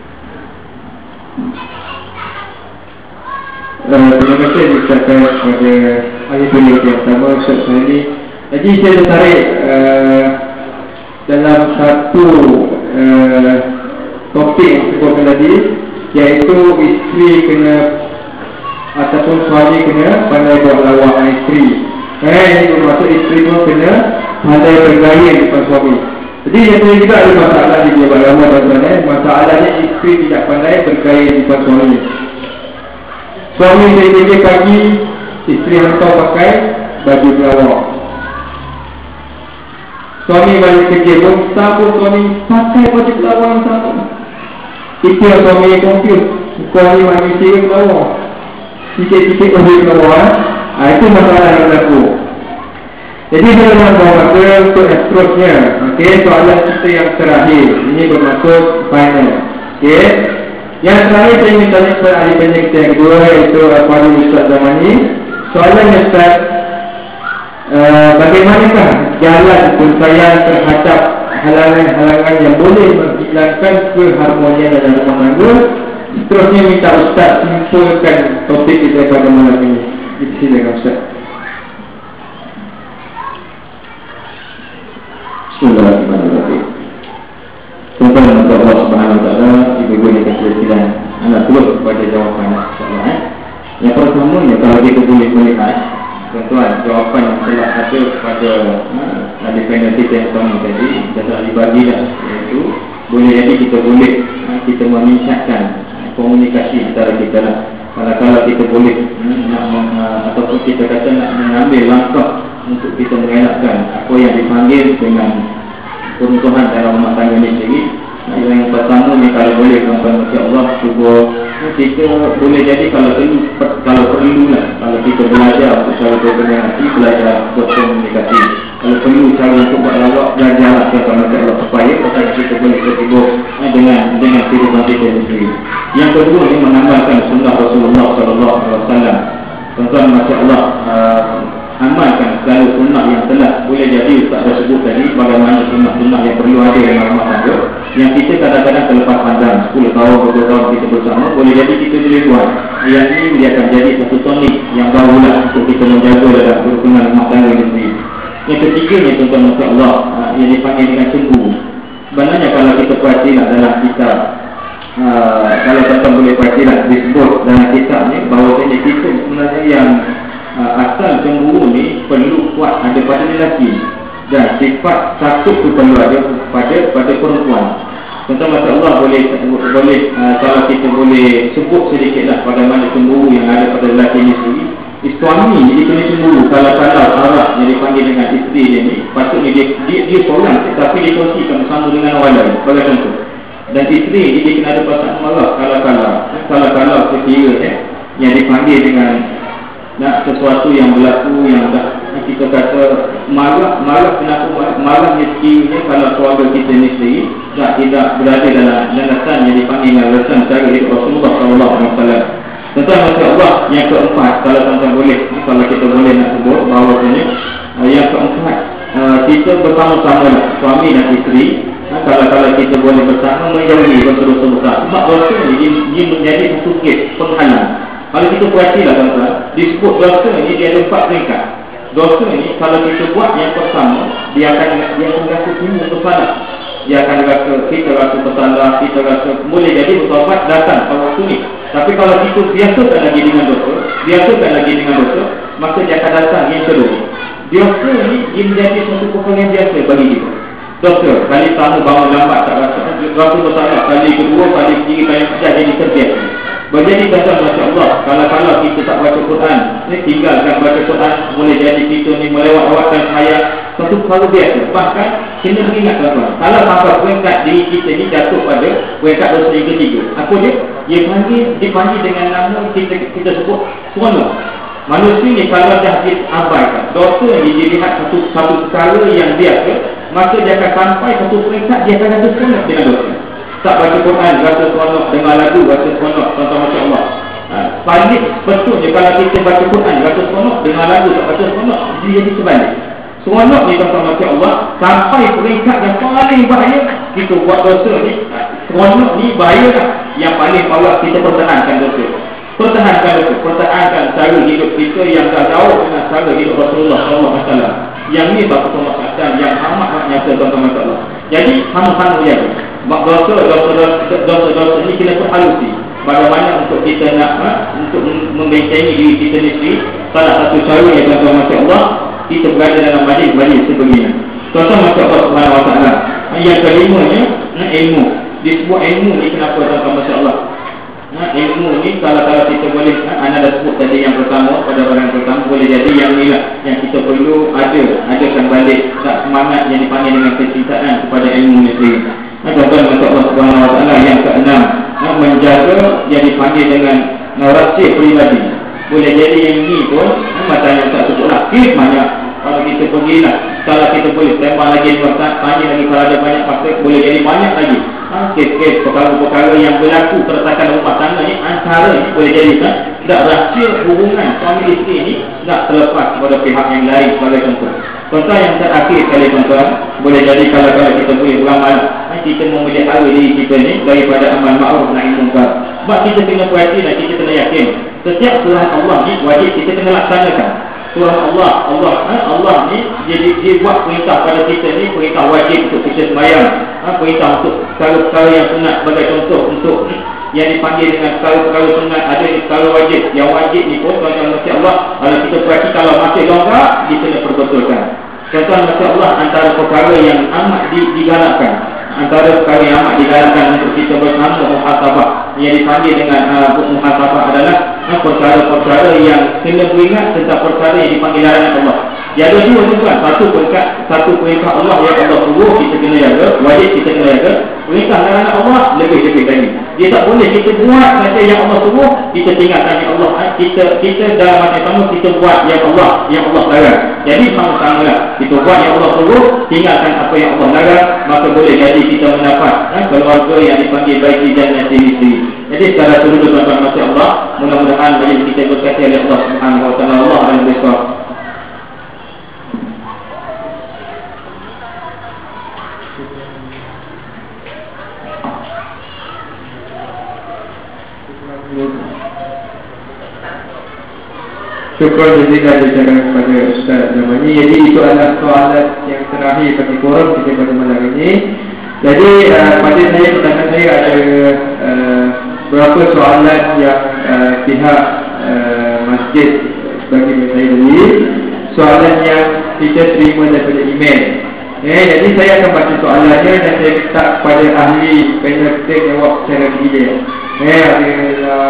Uh, terima kasih diucapkan kepada ahli bilik yang pertama Ustaz Suhaili. Jadi saya tertarik uh, dalam satu uh, topik yang disebutkan tadi, iaitu isteri kena ataupun suami kena pandai buat lawak dengan isteri. Eh, ini bermaksud isteri pun kena pandai bergaya depan suami. Jadi yang ini juga ada masalah di dalam agama tuan-tuan. Eh. Masalahnya isteri tidak pandai bergaya depan suami. Suami dari kerja pagi, isteri hantar pakai baju pelawak. Suami balik kerja pun sama, suami pakai baju pelawak yang sama. Itu yang suami yang confused. Suami manusia pelawak, sikit-sikit baju pelawak. Ha, itu masalah yang berlaku. Jadi dalam bahawa untuk seterusnya, okay, soalan kita yang terakhir, ini bermaksud final. Okay. Yang terakhir saya ingin tanya kepada ahli penyidik kita yang kedua, iaitu Al-Fadhil Ustaz Zamani. Soalan Ustaz, uh, bagaimanakah jalan penyelesaian terhadap halangan-halangan yang boleh menghilangkan keharmonian dalam rumah tangga? Seterusnya minta Ustaz simpulkan topik kita pada malam ini. Silakan Ustaz. Bismillahirrahmanirrahim. Tuan-tuan dan Allah Subhanahu Wa Taala, ibu-ibu yang kasihan, anak terus kepada jawapan insya-Allah. Eh? Yang pertamanya kalau kita boleh melihat, tuan-tuan, jawapan yang telah ada kepada uh, independent kita yang pertama tadi, dah telah dibagi dah, iaitu boleh jadi kita boleh uh, kita meningkatkan uh, komunikasi antara kita lah. Kalau-kalau kita boleh uh, nak uh, ataupun kita kata nak mengambil langkah untuk kita mengelakkan apa yang dipanggil dengan peruntuhan dalam rumah tangga ini sendiri. Yang pertama ni, kalau boleh tuan-tuan masya Allah, cuba kita boleh jadi kalau perlu, kalau perlu lah, kalau kita belajar untuk cara berkomunikasi, belajar berkomunikasi. Kalau perlu cara untuk buat lawak, belajarlah tuan-tuan masya Allah, supaya pasal kita boleh terhibur dengan dengan kehidupan kita sendiri. Yang kedua ni, mengamalkan sunnah Rasulullah sallallahu alaihi wasallam. Tuan-tuan masya Allah, uh, amalkan segala sunnah yang telah boleh jadi Ustaz dah sebut tadi, bagaimana sunnah-sunnah yang perlu ada dalam rumah tangga yang kita kadang-kadang terlepas pandang. Sepuluh tahun, dua puluh tahun kita bersama, boleh jadi kita boleh buat. Yang ini dia akan jadi satu tonik yang barulah untuk kita menjaga dalam kerukunan rumah tangga ini sendiri. Yang ketiganya tuan-tuan masya Allah, yang dipanggil dengan cemburu. Sebenarnya kalau kita perhatikan dalam kitab uh, kalau tuan-tuan boleh perhatikan disebut dalam kitab ni bahawasanya kita sebenarnya yang uh, asal cemburu ni perlu kuat ada pada lelaki, dan sifat takut tu perlu ada pada pada perempuan. Tuan-tuan, Masya Allah, boleh boleh uh, kalau kita boleh sebut sedikitlah bagaimana cemburu yang ada pada lelaki ni sendiri. Suami jadi kena cemburu kalau kalau arah yang dipanggil dengan isteri dia ni, patutnya dia dia, dia seorang tetapi dia kongsikan bersama dengan orang lain sebagai contoh. Dan isteri dia kena ada perasaan marah kalau kalau kalau kalau sekiranya yang dipanggil dengan nak sesuatu yang berlaku yang dah kita kata marah marah kenapa marah, marah sekiranya kalau keluarga kita ni sendiri tak tidak berada dalam landasan yang dipanggil dengan landasan cara hidup Rasulullah sallallahu alaihi wasallam. Tuan-tuan, Masya Allah, yang keempat, kalau tuan-tuan boleh, kalau kita boleh nak sebut bahawasanya uh, yang keempat, uh, kita bersama-sama lah, suami dan isteri, uh, kalau-kalau kita boleh bersama menjauhi dosa-dosa besar. Sebab dosa ni dia, dia menjadi satu gate penghalang. Kalau kita perhatilah tuan-tuan, disebut dosa ni dia ada empat peringkat. Dosa ni kalau kita buat yang pertama, dia akan dia akan rasa timbul bersalah. Dia akan rasa, kita rasa bersalah, kita rasa boleh jadi bertaubat datang pada waktu ni. Tapi kalau kita biasakan lagi dengan dosa, biasakan lagi dengan dosa, maka dia akan datang yang kedua. Dosa ni dia menjadi suatu perkara yang biasa bagi kita. Dosa, kali pertama bangun lambat tak rasa, rasa bersalah, kali kedua, kali ketiga, kali ketiga jadi terbiasa. Berjadi tuan-tuan, Masya Allah, kalau-kalau kita tak baca Quran, ni tinggalkan baca Quran, boleh jadi kita ni melewat-lewatkan ayat, satu perkara biasa. Bahkan kena ingat tuan-tuan, kalau sampai peringkat diri kita ni jatuh pada peringkat dosa yang ketiga, apa dia? Dia panggil, dipanggil dengan nama kita kita sebut seronok. Manusia ni kalau dah diabaikan, dosa ni dilihat satu satu perkara yang biasa, maka dia akan sampai satu peringkat dia akan rasa seronok dengan dosa. Tak baca Quran, rasa seronok, dengar lagu, rasa seronok, tuan-tuan, Masya Allah. Ha, balik betulnya kalau kita baca Quran, rasa seronok, dengar lagu, tak baca seronok, dia jadi sebalik. Seronok ni tuan-tuan, Masya Allah, sampai peringkat yang paling bahaya kita buat dosa ni. Seronok ni bahaya lah. Yang paling bawah kita pertahankan dosa. Pertahankan dosa, pertahankan cara hidup kita yang dah jauh dengan cara hidup Rasulullah sallallahu alaihi wasallam. Yang ni satu kemaksiatan yang amat nyata, tuan-tuan, Masya Allah. Jadi sama-sama jaga. Sebab dosa, dosa-dosa ni kena perhalusi. Bagaimana untuk kita nak ha, untuk membentengi diri kita ni sendiri. Salah satu cara yang tuan-tuan, Masya Allah, kita berada dalam majlis-majlis sebegini. Tuan-tuan, Masya Allah Subhanahu Wa Taala. Yang kelimanya, ilmu. Disebut ilmu ni kenapa, tuan-tuan, Masya Allah? Ha, ilmu ni kalau-kalau kita boleh, ha, anda dah sebut tadi yang pertama, pada orang pertama, boleh jadi yang ni lah yang kita perlu ada, adakan balik tak semangat yang dipanggil dengan kecintaan kepada ilmu ni sendiri. Ha, tuan-tuan, Masya Allah Subhanahu Wa Taala. Yang keenam, ha, menjaga yang dipanggil dengan rahsia pribadi. Boleh jadi yang ni pun, ha, macam yang tak sebut lah, kes banyak. Kalau kita pergilah, kalau kita boleh sembang lagi di WhatsApp, tanya lagi kalau ada banyak masa, boleh jadi banyak lagi. Ha, kes-kes, perkara-perkara yang berlaku keretakan rumah tangga ni, antara ni boleh jadi kan, tak rahsia hubungan suami isteri ni tak terlepas kepada pihak yang lain sebagai contoh. Contoh yang terakhir sekali, tuan-tuan, boleh jadi kalau kalau kita boleh beramal, ha, kita memelihara diri kita ni daripada amal ma'ruf nahi munkar. Sebab kita kena perhati dan kita kena yakin, setiap surah Allah ni wajib kita kena laksanakan. Surah Allah, Allah, ha, Allah ni dia, dia buat perintah pada kita ni, perintah wajib untuk kita sembahyang, ha, perintah untuk perkara-perkara yang sunat sebagai contoh, untuk yang dipanggil dengan perkara-perkara sunat, ada di perkara wajib. Yang wajib ni pun, tuan-tuan, Masya Allah, kalau kita perhati kalau masih longgar, kita kena perbetulkan. Tuan-tuan, Masya Allah, antara perkara yang amat digalakkan, antara perkara yang amat digalakkan untuk kita bersama muhasabah, yang dipanggil dengan uh, muhasabah adalah uh, perkara-perkara yang kena beringat tentang perkara yang dipanggil larangan Allah. Dia ada dua tuan, satu perintah, satu perintah Allah yang Allah suruh kita kena jaga, wajib kita kena jaga. Perintah larangan Allah lebih-lebih lagi. Dia tak boleh kita buat saja yang Allah suruh, kita tinggalkan yang Allah. Kita kita dalam masa sama kita buat yang Allah, yang Allah larang. Jadi sama-sama lah. Kita buat yang Allah suruh, tinggalkan apa yang Allah larang, maka boleh jadi kita mendapat eh, keluarga yang dipanggil baiti dan nasi-nasi. Jadi secara seluruh, tuan-tuan, Masya Allah, mudah-mudahan majlis kita berkati oleh Allah Subhanahu Wa Taala. Allah alam bisawab. Syukur jazilah diucapkan kepada Ustaz Zamani. Jadi itu adalah soalan yang terakhir bagi forum kita pada malam ini. Jadi uh, pada saya, pertanyaan saya ada uh, soalan yang uh, pihak uh, masjid bagi saya tadi, soalan yang kita terima daripada email. Eh, jadi saya akan baca soalannya dan saya minta kepada ahli panel kita jawab secara gila. Eh, ada dalam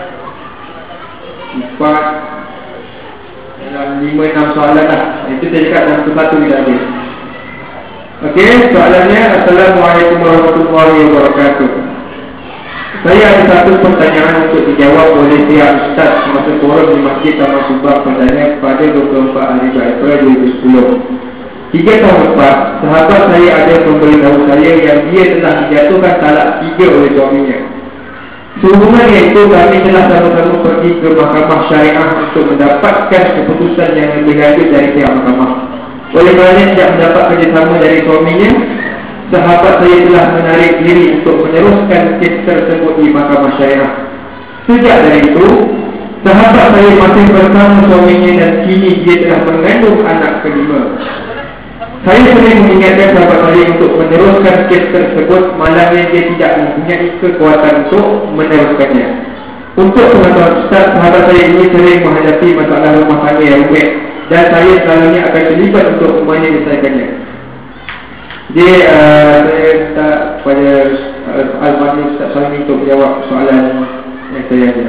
empat, dalam lima enam soalan lah. Itu saya cakap dalam satu tidak ada. Okey, soalannya, Assalamualaikum warahmatullahi wabarakatuh. Saya ada satu pertanyaan untuk dijawab oleh pihak Ustaz semasa forum di Masjid Taman Subang Perdana pada dua puluh empat hari April dua ribu sepuluh. Tiga tahun lepas, sahabat saya ada memberitahu saya yang dia telah dijatuhkan talak tiga oleh suaminya. Sehubungan itu, kami telah sama-sama pergi ke mahkamah syariah untuk mendapatkan keputusan yang lebih lanjut dari pihak mahkamah. Oleh kerana tidak mendapat kerjasama dari suaminya, sahabat saya telah menarik diri untuk meneruskan kes tersebut di mahkamah syariah. Sejak dari itu, sahabat saya masih bersama suaminya dan kini dia telah mengandung anak kelima. Saya sering mengingatkan sahabat saya untuk meneruskan kes tersebut, malangnya dia tidak mempunyai kekuatan untuk meneruskannya. Untuk pengetahuan Ustaz, sahabat saya ini sering menghadapi masalah rumah tangga yang rumit dan saya selalunya akan terlibat untuk menyelesaikannya. Jadi uh, saya minta kepada uh, Al-Fadhil Ustaz Salmi untuk menjawab soalan yang saya ada.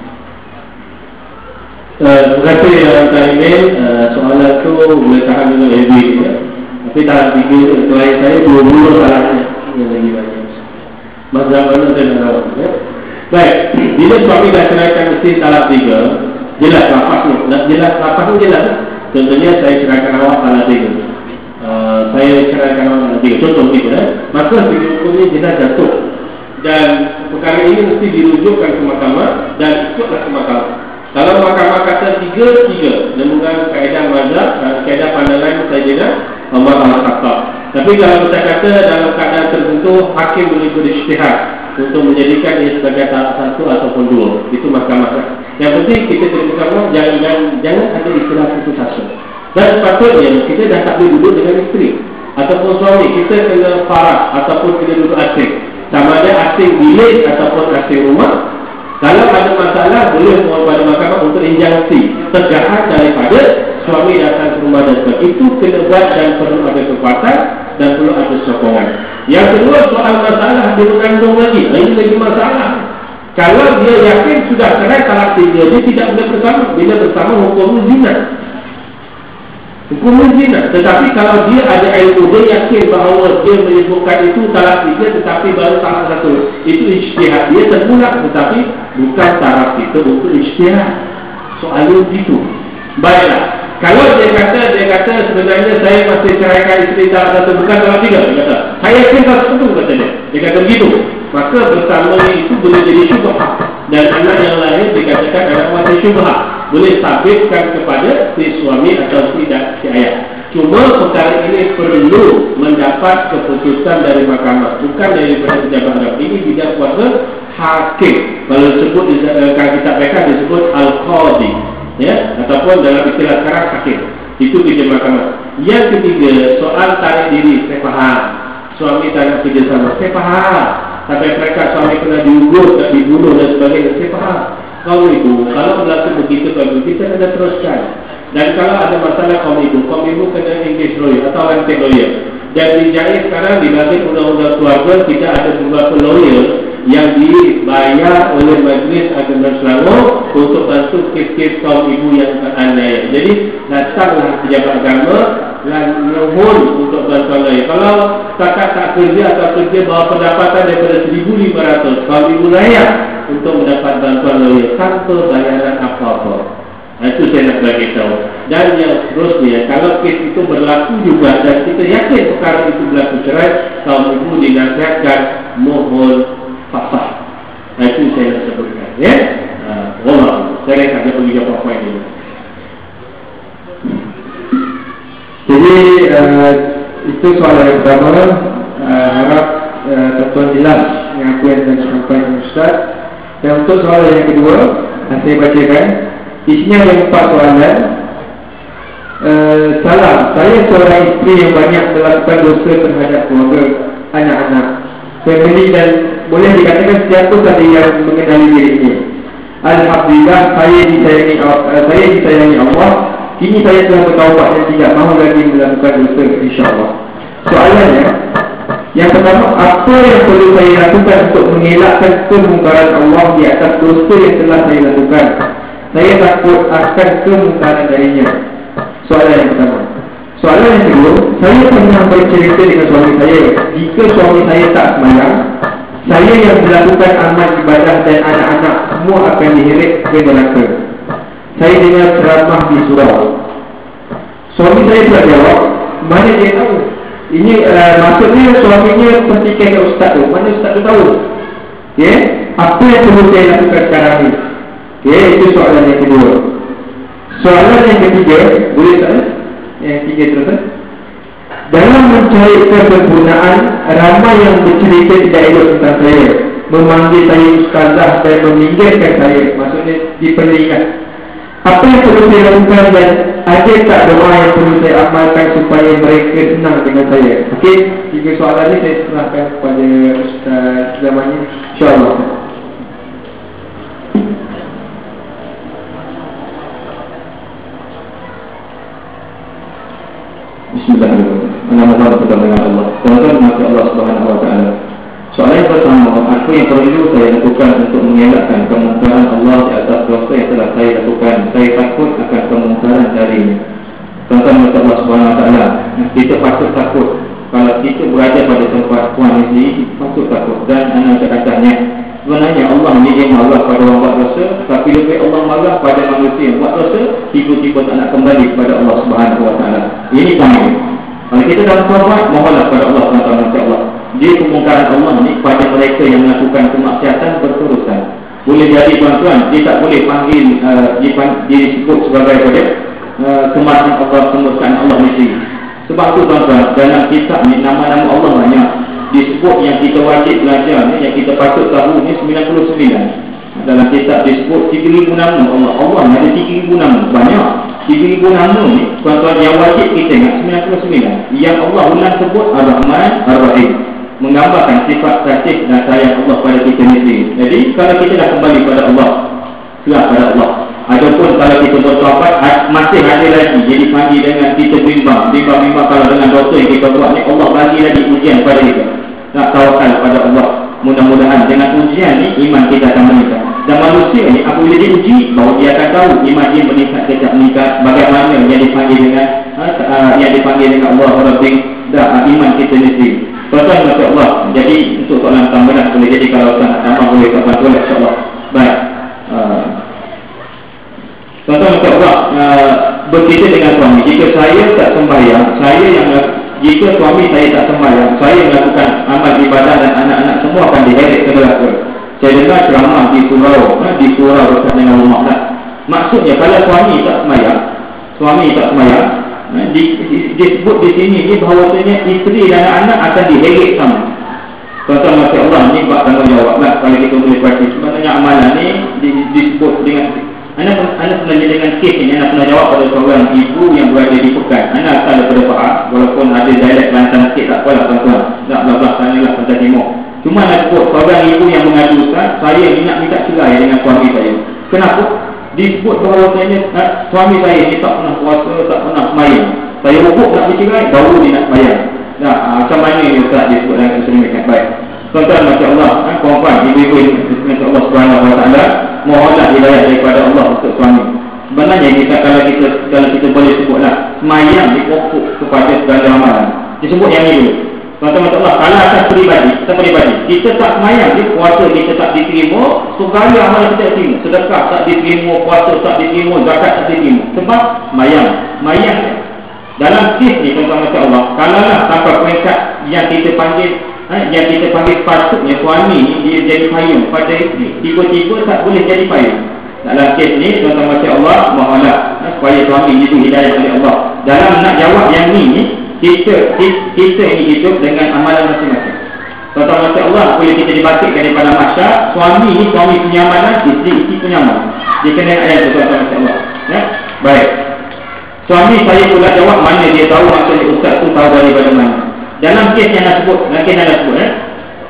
Uh, terima kasih Tuan Emil. Uh, soalan tu boleh tahan juga lebih ya. Tapi tahap tiga klien saya dua puluh salahnya yang lagi banyak. Mazhab mana saya nak tahu ya? Baik, bila suami dah ceraikan mesti talak tiga, jelas lapasnya. Nak jelas lapasnya jelas. Contohnya saya ceraikan awak talak tiga. Uh, saya ceraikan awak talak tiga. Contoh gitu ya. Maka segi hukumnya jelas jatuh. Dan perkara ini mesti dirujukkan ke mahkamah dan ikutlah ke mahkamah. Kalau mahkamah kata tiga, tiga dengan kaedah mazhab, kaedah pandangan Sayyidina Umar Al-Khattab. Tapi kalau kita kata dalam keadaan tertentu, hakim boleh berijtihad untuk menjadikan ia sebagai tahap satu ataupun dua. Itu mahkamah. Yang penting kita terima jangan, jangan jangan ada istilah putus asa. Dan sepatutnya kita dah tak boleh duduk dengan isteri ataupun suami, kita kena farah ataupun kita duduk asing. Sama ada asing bilik ataupun asing rumah. Kalau ada masalah, boleh mohon pada mahkamah untuk injangsi tegahan daripada suami datang ke rumah dan sebagainya. Itu kena buat dan perlu ada kekuatan dan perlu ada sokongan. Yang kedua, soal masalah dia mengandung lagi. Ini lagi masalah. Kalau dia yakin sudah cerai talak tiga, dia tidak boleh bersama. Bila bersama, hukum zina. Hukum zina. Tetapi kalau dia ada ilmu, dia yakin bahawa dia menyebutkan itu talak tiga, tetapi baru talak satu. Itu ijtihad dia terpulang, tetapi bukan taraf itu untuk ijtihad. Soalnya itu. Baiklah. Kalau dia kata, dia kata sebenarnya saya masih ceraikan isteri talak satu, bukan talak tiga. Dia kata, saya yakin talak satu, kata dia. Dia kata begitu. Maka bersamanya itu boleh jadi syubhat. Dan anak yang lain dikatakan anak masih syubhat. Boleh sabitkan kepada si suami atau si, si ayah. Cuma perkara ini perlu mendapat keputusan dari mahkamah, bukan daripada pejabat agama. Ini bidang kuasa hakim. Kalau disebut kalau kita baca disebut al-qadhi, ya, ataupun dalam istilah sekarang hakim. Itu bidang mahkamah. Yang ketiga, soal tarik diri, saya faham. Suami tak nak kerjasama, saya faham. Sampai mereka suami kena diugur, tak dibunuh dan sebagainya, saya faham. Kaum ibu, kalau berlaku begitu, kalau kita kena teruskan. Dan kalau ada masalah kaum ibu, kaum ibu kena engage lawyer atau anti lawyer. Dan di J A I sekarang dibagi undang-undang keluarga, kita ada beberapa lawyer yang dibayar oleh Majlis Agama Selangor untuk bantu kes-kes kaum ibu yang teraniaya. Jadi datanglah pejabat agama dan mohon untuk bantuan lawyer. Kalau setakat tak kerja atau kerja bawa pendapatan daripada seribu lima ratus, kaum ibu layak untuk mendapat bantuan lawyer tanpa bayaran apa-apa. Itu saya nak bagi tahu. Dan yang seterusnya, kalau kes itu berlaku juga dan kita yakin perkara itu berlaku cerai, kaum ibu dinasihatkan mohon fasah. Itu saya nak sebutkan, ya. Wallah, saya nak ada begitu apa-apa ini. Jadi uh, itu soalan yang pertama. uh, Harap uh, tuan jelas yang aku yang saya sampaikan Ustaz. Dan untuk soalan yang kedua, saya bacakan. Isinya ada empat soalan. uh, Salam, saya seorang isteri yang banyak melakukan dosa terhadap keluarga, anak-anak, family dan boleh dikatakan siapa sahaja yang mengenali diri ini. Alhamdulillah, saya disayangi, uh, saya disayangi Allah. Kini saya telah bertaubat dan tidak mahu lagi melakukan dosa, insyaAllah. Soalannya, yang pertama, apa yang perlu saya lakukan untuk mengelakkan kemungkaran Allah di atas dosa yang telah saya lakukan? Saya takut akan kemungkaran darinya. Soalan yang pertama. Soalan yang kedua, saya pernah bercerita dengan suami saya. Jika suami saya tak semayang, saya yang melakukan amal ibadah dan anak-anak semua akan diheret ke neraka. Saya dengar ceramah di surau. Suami saya telah jawab, mana dia tahu? Ini uh, maksudnya suaminya pastikan ke ustaz tu. Mana ustaz tu tahu? Okay? Apa yang perlu saya lakukan sekarang ni? Okay, itu soalan yang kedua. Soalan yang ketiga, boleh tak? Yang ketiga terus. Dalam mencari kesempurnaan, ramai yang bercerita tidak elok tentang saya, memanggil saya ustazah dan meminggirkan saya. Maksudnya diperingat. Apa yang perlu saya lakukan dan ada tak doa yang perlu saya amalkan supaya mereka senang dengan saya? Okey, tiga soalan ni saya serahkan kepada Ustaz zaman ni, insya-Allah. Bismillahirrahmanirrahim. Nama-nama kita dengan Allah. Tuhan mati Allah Subhanahu wa taala. Soalan yang pertama, apa yang perlu saya lakukan untuk mengelakkan kemungkaran Allah di atas dosa yang telah saya lakukan? Saya takut akan kemungkaran darinya. Tuhan mati Allah Subhanahu wa taala. Kita patut takut. Kalau kita berada pada tempat Tuhan ini, patut takut. Dan anak katanya, sebenarnya Allah ni dia marah pada orang buat dosa, tapi lebih Allah marah pada manusia yang buat dosa, tiba-tiba tak nak kembali kepada Allah Subhanahu wa taala. Ini kami. Kalau kita dalam taubat, mohonlah kepada Allah Subhanahu wa taala. Dia kemungkaran Allah ni pada mereka yang melakukan kemaksiatan berterusan. Boleh jadi tuan-tuan, dia tak boleh panggil uh, dia, dia disebut sebagai pada uh, kemarahan Allah, kemurkaan Allah mesti. Sebab tu tuan-tuan, dalam kitab ni nama-nama Allah banyak. Disebut yang kita wajib belajar ni, yang kita patut tahu ni sembilan puluh sembilan. Dalam kitab disebut tiga ribu nama Allah. Allah ni ada tiga ribu nama. Banyak. tiga ribu nama ni, tuan-tuan, yang wajib kita ingat sembilan puluh sembilan. Yang Allah ulang sebut Ar-Rahman, Ar-Rahim, menggambarkan sifat kasih dan sayang Allah pada kita sendiri. Jadi kalau kita dah kembali pada Allah, serah pada Allah. Adapun kalau kita bertaubat, masih ada lagi jadi panggil dengan kita bimbang. Bimbang-bimbang kalau dengan dosa yang kita buat ni, Allah bagi lagi ujian pada kita. Nak tawakal pada Allah. Mudah-mudahan dengan ujian ni iman kita akan meningkat. Dan manusia ni apabila dia uji, bahawa dia akan tahu iman dia meningkat ke tak meningkat. Bagaimana yang dipanggil dengan uh, yang dipanggil dengan Allah Rabbing dan uh, iman kita ni sendiri. Tuan-tuan, masya Allah. Jadi untuk soalan tambahan boleh jadi kalau tak nak tambah boleh tak bantu, insya-Allah. Baik. Uh, Tuan-tuan, masya Allah, uh, berkaitan dengan suami. Jika saya tak sembahyang, saya yang jika suami saya tak sembahyang, saya melakukan amal ibadah dan anak-anak semua akan diheret ke neraka. Saya dengar ceramah di surau, di surau dekat dengan rumah lah. Maksudnya kalau suami tak sembahyang, suami tak sembahyang, di, di, disebut di sini ni bahawasanya isteri dan anak-anak akan diheret sama. Tuan-tuan, masya Allah, ni buat tanggungjawab lah kalau kita boleh praktis. Sebenarnya amalan ni di, disebut dengan Anda, anda pernah dengan kes ini, anda pernah jawab pada seorang ibu yang berada di Pekan. Anda asal daripada Pahang, walaupun ada dialek Kelantan sikit, tak apalah tuan-tuan. Tak belah-belah sanalah Kelantan Timur. Cuma anda sebut seorang ibu yang mengadu, Ustaz, saya ni nak minta cerai dengan suami saya. Kenapa? Disebut bahawasanya suami saya ni tak pernah puasa, tak pernah semayang. Saya hubuk nak bercerai, baru dia nak semayang. Nah, macam mana ni Ustaz disebut dalam kesempatan baik? Tuan-tuan, masya Allah, puan-puan, ibu-ibu insya Allah Subhanahu wa taala, mohonlah hidayah daripada Allah untuk suami. Sebenarnya kita kalau kita kalau kita boleh sebutlah, semayang di pokok kepada segala amalan. Disebut yang ini dulu. Tuan-tuan, masya Allah, kalau atas peribadi, kita peribadi, kita tak semayang, di puasa kita tak diterima, segala amalan kita diterima. Sedekah tak diterima, puasa tak diterima, zakat tak diterima. Sebab semayang, semayang dalam kes ni, tuan-tuan, masya Allah, kalaulah sampai peringkat yang kita panggil Ha, yang kita panggil patutnya suami ni dia jadi payung pada isteri, tiba-tiba tak boleh jadi payung. Dalam kes ni, tuan-tuan, masya Allah, mohonlah ha, supaya suami itu hidayah oleh Allah. Dalam nak jawab yang ni, kita kita, kita ini hidup dengan amalan masing-masing. Tuan-tuan, masya Allah, boleh kita dibangkitkan daripada masyarakat. Suami ni, suami punya amalan, isteri isteri punya amalan. Dia kena ayat tu, tuan-tuan, masya Allah. Ya? Baik. Suami saya pula jawab, mana dia tahu maksudnya ustaz tu tahu daripada mana. Dalam kes yang nak sebut, dalam kes yang nak sebut eh?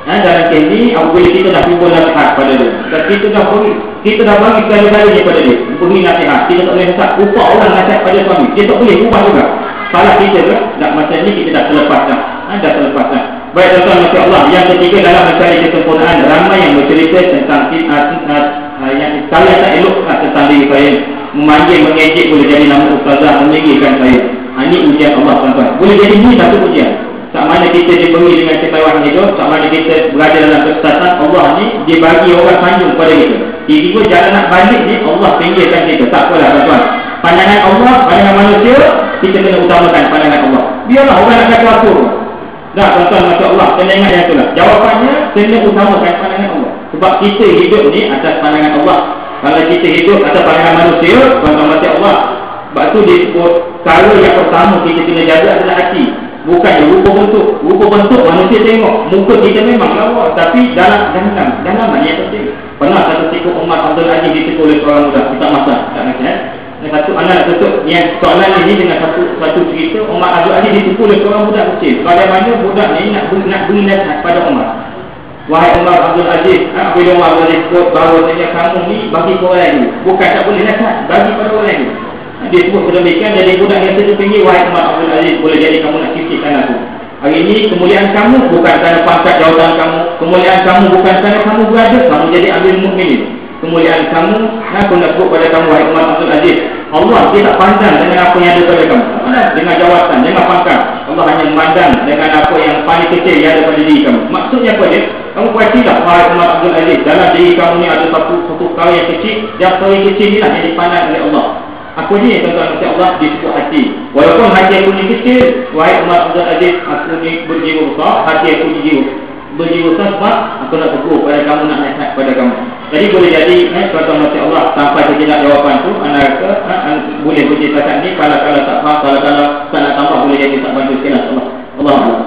Ha, dalam kes ni apabila kita dah timbul nasihat pada dia, dan kita dah beri, kita dah bagi sekali-kali pada dia beri nasihat, kita tak boleh nasihat upah orang nasihat pada suami, dia tak boleh ubah juga. Salah kita ke? Tak, masa ni kita dah terlepas dah. Ha, dah terlepas dah. Baik tuan-tuan, Masya Allah. Yang ketiga, dalam mencari kesempurnaan, ramai yang bercerita tentang uh, uh, uh, yang kalian tak elok uh, tentang diri saya. Memanggil, mengejek boleh jadi nama ustazah, meninggikan saya. Ha, ini ujian Allah tuan-tuan. Boleh jadi ni satu ujian. Tak mana kita diberi dengan ketahuan hidup, tak mana kita berada dalam kesesatan, Allah ni dia bagi orang sanjung pada kita. Tiba-tiba jalan nak balik ni Allah pinggirkan kita. Tak apalah tuan-tuan. Pandangan Allah, pandangan manusia, kita kena utamakan pandangan Allah. Biarlah orang nak kata apa. Dah tuan-tuan, Masya Allah, kena ingat yang itulah. Jawapannya, kena utamakan pandangan Allah. Sebab kita hidup ni atas pandangan Allah. Kalau kita hidup atas pandangan manusia, tuan-tuan, Masya Allah, sebab tu disebut cara yang pertama kita kena jaga adalah hati. Bukan rupa bentuk. Rupa bentuk manusia tengok, muka kita memang lawa, tapi dalam dalam dalam yang penting. Pernah satu tikus Umar Abdul Aziz ditipu oleh seorang muda. Kita masak, tak nasihat. Satu anak tutup yang soalan ini dengan satu satu cerita. Umar Abdul Aziz ditipu oleh seorang budak kecil. Bagaimana budak ni nak beri, nak beri nasihat pada Umar. Wahai Umar Abdul Aziz, ha, bila Umar Abdul Aziz sebut bahawasanya kamu ni bagi ke orang lain. Bukan tak boleh nasihat, bagi pada orang lain. Dia sebut sedemikian, jadi budak yang terpinggir, wahai Umar Abdul Aziz, boleh jadi kamu nak sisihkan aku. Hari ini kemuliaan kamu bukan kerana pangkat jawatan kamu, kemuliaan kamu bukan kerana kamu berada, kamu jadi Amirul Mukminin. Kemuliaan kamu, aku nak sebut pada kamu, wahai Umar Abdul Aziz, Allah dia tak pandang dengan apa yang ada pada kamu, dengan jawatan, dengan pangkat. Allah hanya memandang dengan apa yang paling kecil yang ada pada diri kamu. Maksudnya apa dia? Kamu pastilah, wahai Umar Abdul Aziz, dalam diri kamu ni ada satu satu perkara yang kecil, yang perkara yang kecil inilah yang dipandang oleh Allah. Aku ni tuan-tuan, Masya Allah, disebut hati. Walaupun hati aku ni kecil, wahai Umar Abdul Aziz, aku ni berjiwa besar, hati aku ni jiwa berjiwa besar sebab aku nak tegur pada kamu, nak nasihat pada kamu. Jadi boleh jadi eh, tuan-tuan, Masya Allah, sampai terjenak jawapan tu, anak ke, eh, boleh bercerita kat ni, kalau-kalau tak faham, kalau-kalau tak nak tambah, boleh jadi tak bantu sekali. Allah Allah Allah.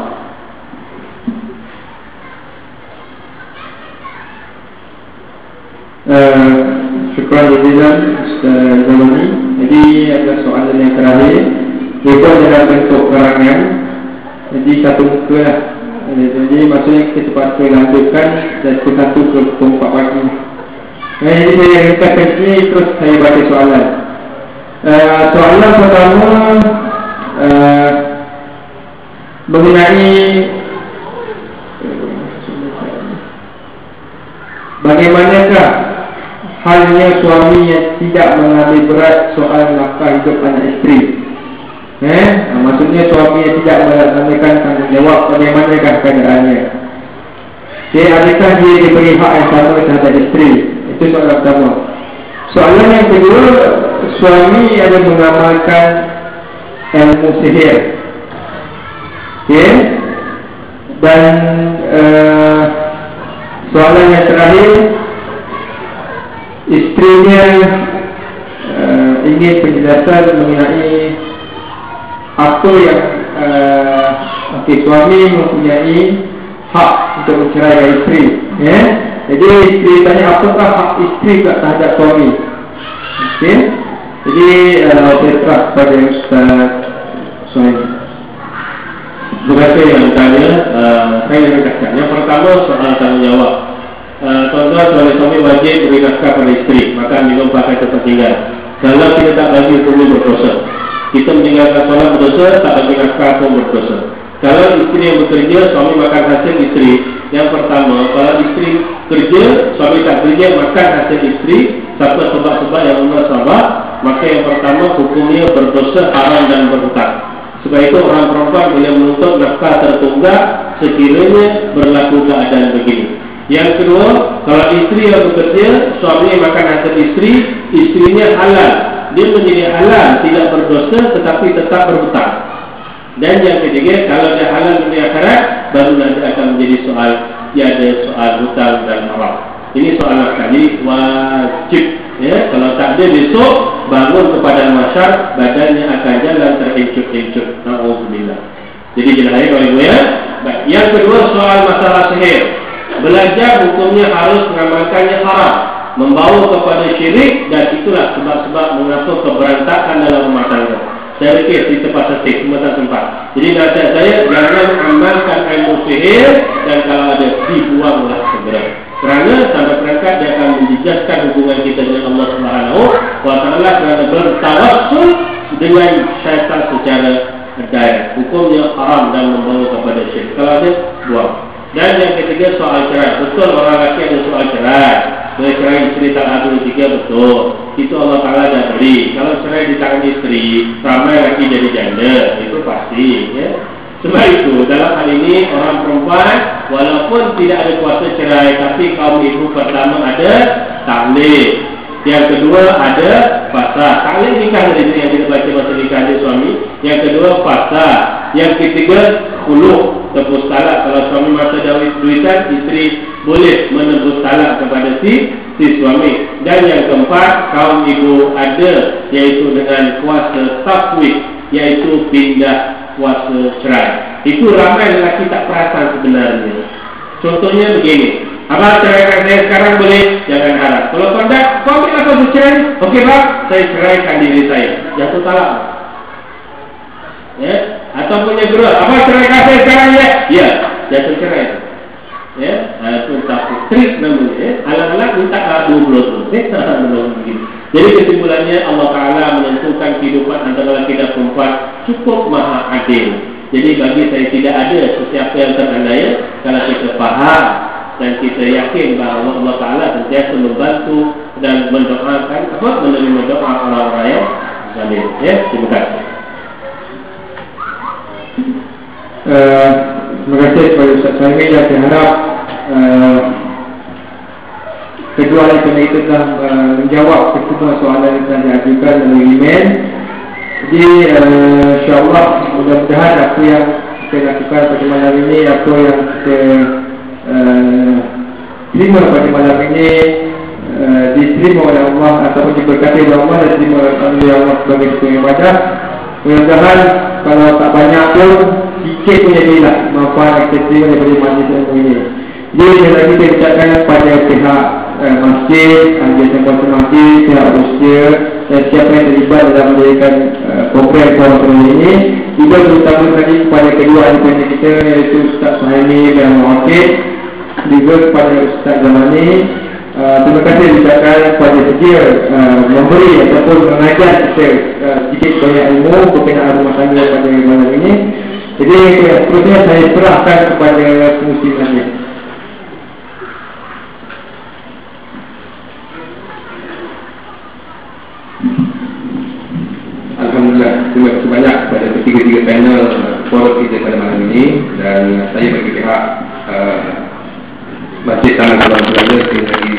Uh, syukur jazilan Ustaz Zamani. Jadi ada soalan yang terakhir, dia pun dalam bentuk karangan, jadi satu muka lah. Jadi maksudnya kita terpaksa lanjutkan dari pukul satu ke pukul empat pagi. eh, Jadi saya ringkaskan sini, terus saya baca soalan. uh, Soalan pertama uh, mengenai bagaimanakah halnya suami yang tidak mengambil berat soal nafkah hidup anak isteri. Eh, nah, maksudnya suami yang tidak melaksanakan tanggungjawab, bagaimanakah keadaannya? Jadi adakah dia diberi hak yang sama terhadap isteri? Itu soalan pertama. Soalan yang kedua, suami ada mengamalkan ilmu sihir. Okay. Dan uh, soalan yang terakhir, isterinya uh, ingin penjelasan mengenai apa yang uh, okay, suami mempunyai hak untuk menceraikan isteri. Ya? Jadi isteri tanya apakah hak isteri terhadap suami. Okay? Jadi uh, saya terah kepada Ustaz Suhaimi. Terima kasih yang bertanya. uh, Saya nak katakan, yang pertama soal tanggungjawab. Uh, Tuan-tuan, sebagai suami wajib beri nafkah pada isteri, makan, minum, pakai, tempat tinggal. Kalau kita tak bagi, perlu berdosa. Kita meninggalkan solat berdosa, tak bagi nafkah pun berdosa. Kalau isteri yang bekerja, suami makan hasil isteri. Yang pertama, kalau isteri kerja, suami tak kerja, makan hasil isteri. Siapa sebab-sebab yang Allah sabar, maka yang pertama hukumnya berdosa, haram dan berhutang. Sebab itu orang perempuan boleh menuntut nafkah tertunggak sekiranya berlaku keadaan begini. Yang kedua, kalau isteri yang bekerja, suami makan hasil isteri, isterinya halal, dia menjadi halal, tidak berdosa tetapi tetap berhutang. Dan yang ketiga, kalau dia halal dunia akhirat, baru nanti akan menjadi soal, ia ada soal hutang dan haram. Ini soal nafkah, jadi wajib. Ya, kalau tak ada besok, bangun kepada masyar, badannya akan jalan terhencut-hencut. Alhamdulillah. Jadi jelas ya kalau ibu ya. Baik. Yang kedua, soal masalah sihir. Belajar hukumnya harus mengamalkannya haram, membawa kepada syirik, dan itulah sebab-sebab mengapa keberantakan dalam rumah tangga. Saya fikir di tempat setik, semua tak tempat. Jadi nasihat saya, jangan amalkan ilmu sihir, dan kalau ada, dibuanglah segera. Kerana sampai perangkat dia akan menjejaskan hubungan kita dengan Allah Subhanahu wa Taala kerana bertawassul dengan syaitan secara direct. Hukumnya haram dan membawa kepada syirik. Kalau ada, buang. Dan yang ketiga, soal cerai. Betul orang lelaki ada soal cerai. Boleh cerai isteri tak ada tiga, betul. Itu Allah Ta'ala dah beri. Kalau cerai di tangan isteri, ramai lelaki jadi janda. Itu pasti, ya. Sebab itu, dalam hal ini orang perempuan walaupun tidak ada kuasa cerai, tapi kaum ibu pertama ada taklid. Yang kedua ada fasah. Taklid nikah dari itu yang kita baca masa nikah dia suami. Yang kedua fasah. Yang ketiga khulu', tebus talak. Kalau suami masa duitan, isteri boleh menebus talak kepada si si suami. Dan yang keempat, kaum ibu ada, iaitu dengan kuasa tafwid, iaitu pindah kuasa cerai. Itu ramai lelaki tak perasan sebenarnya. Contohnya begini, abang ceraikan saya sekarang boleh, jangan harap. Kalau kau tak, kau ambil apa bercerai? Okey bang, saya ceraikan diri saya. Jatuh talak. Ya, ataupun yang kedua, abang ceraikan saya sekarang ya? Ya, jatuh cerai. Ya, itu tak trik namanya. Ya. Alang-alang minta dua puluh tu. Eh, Jadi kesimpulannya Allah Ta'ala menentukan kehidupan antara lelaki dan perempuan cukup maha adil. Jadi bagi saya tidak ada sesiapa yang teraniaya kalau kita faham dan kita yakin bahawa Allah Ta'ala sentiasa membantu dan mendoakan apa menerima doa orang-orang yang saleh. Ya, terima kasih. Uh, terima kasih kepada Ustaz Saimi dan saya harap uh, kedua ahli peneliti telah uh, menjawab semua soalan yang telah diajukan melalui email. Jadi uh, insyaAllah mudah-mudahan apa yang kita lakukan pada malam ini, apa yang kita uh, terima pada malam ini uh, diterima oleh Allah ataupun diberkati oleh Allah dan diterima oleh Allah sebagai sebuah ibadah. Mudah-mudahan kalau tak banyak pun sikit pun jadilah manfaat yang kita terima daripada majlis ilmu ini. Jadi sekali lagi kita ucapkan kepada pihak eh, masjid, ahli tempat masjid, pihak usia dan siapa yang terlibat dalam mendirikan eh, program forum ini. Juga terutama tadi kepada kedua ahli pendidik kita, iaitu Ustaz Suhaimi dan Muhammad, juga kepada Ustaz Zamani. Uh, terima kasih ucapkan kepada sedia uh, memberi ataupun mengajar kita uh, sedikit banyak ilmu berkenaan rumah tangga pada malam ini. Jadi seterusnya saya serahkan kepada pengusimannya. Alhamdulillah, terima kasih banyak kepada ketiga-tiga panel forum kita pada malam ini. Dan saya bagi pihak uh, Masjid Taman Pulau Belanda sekali lagi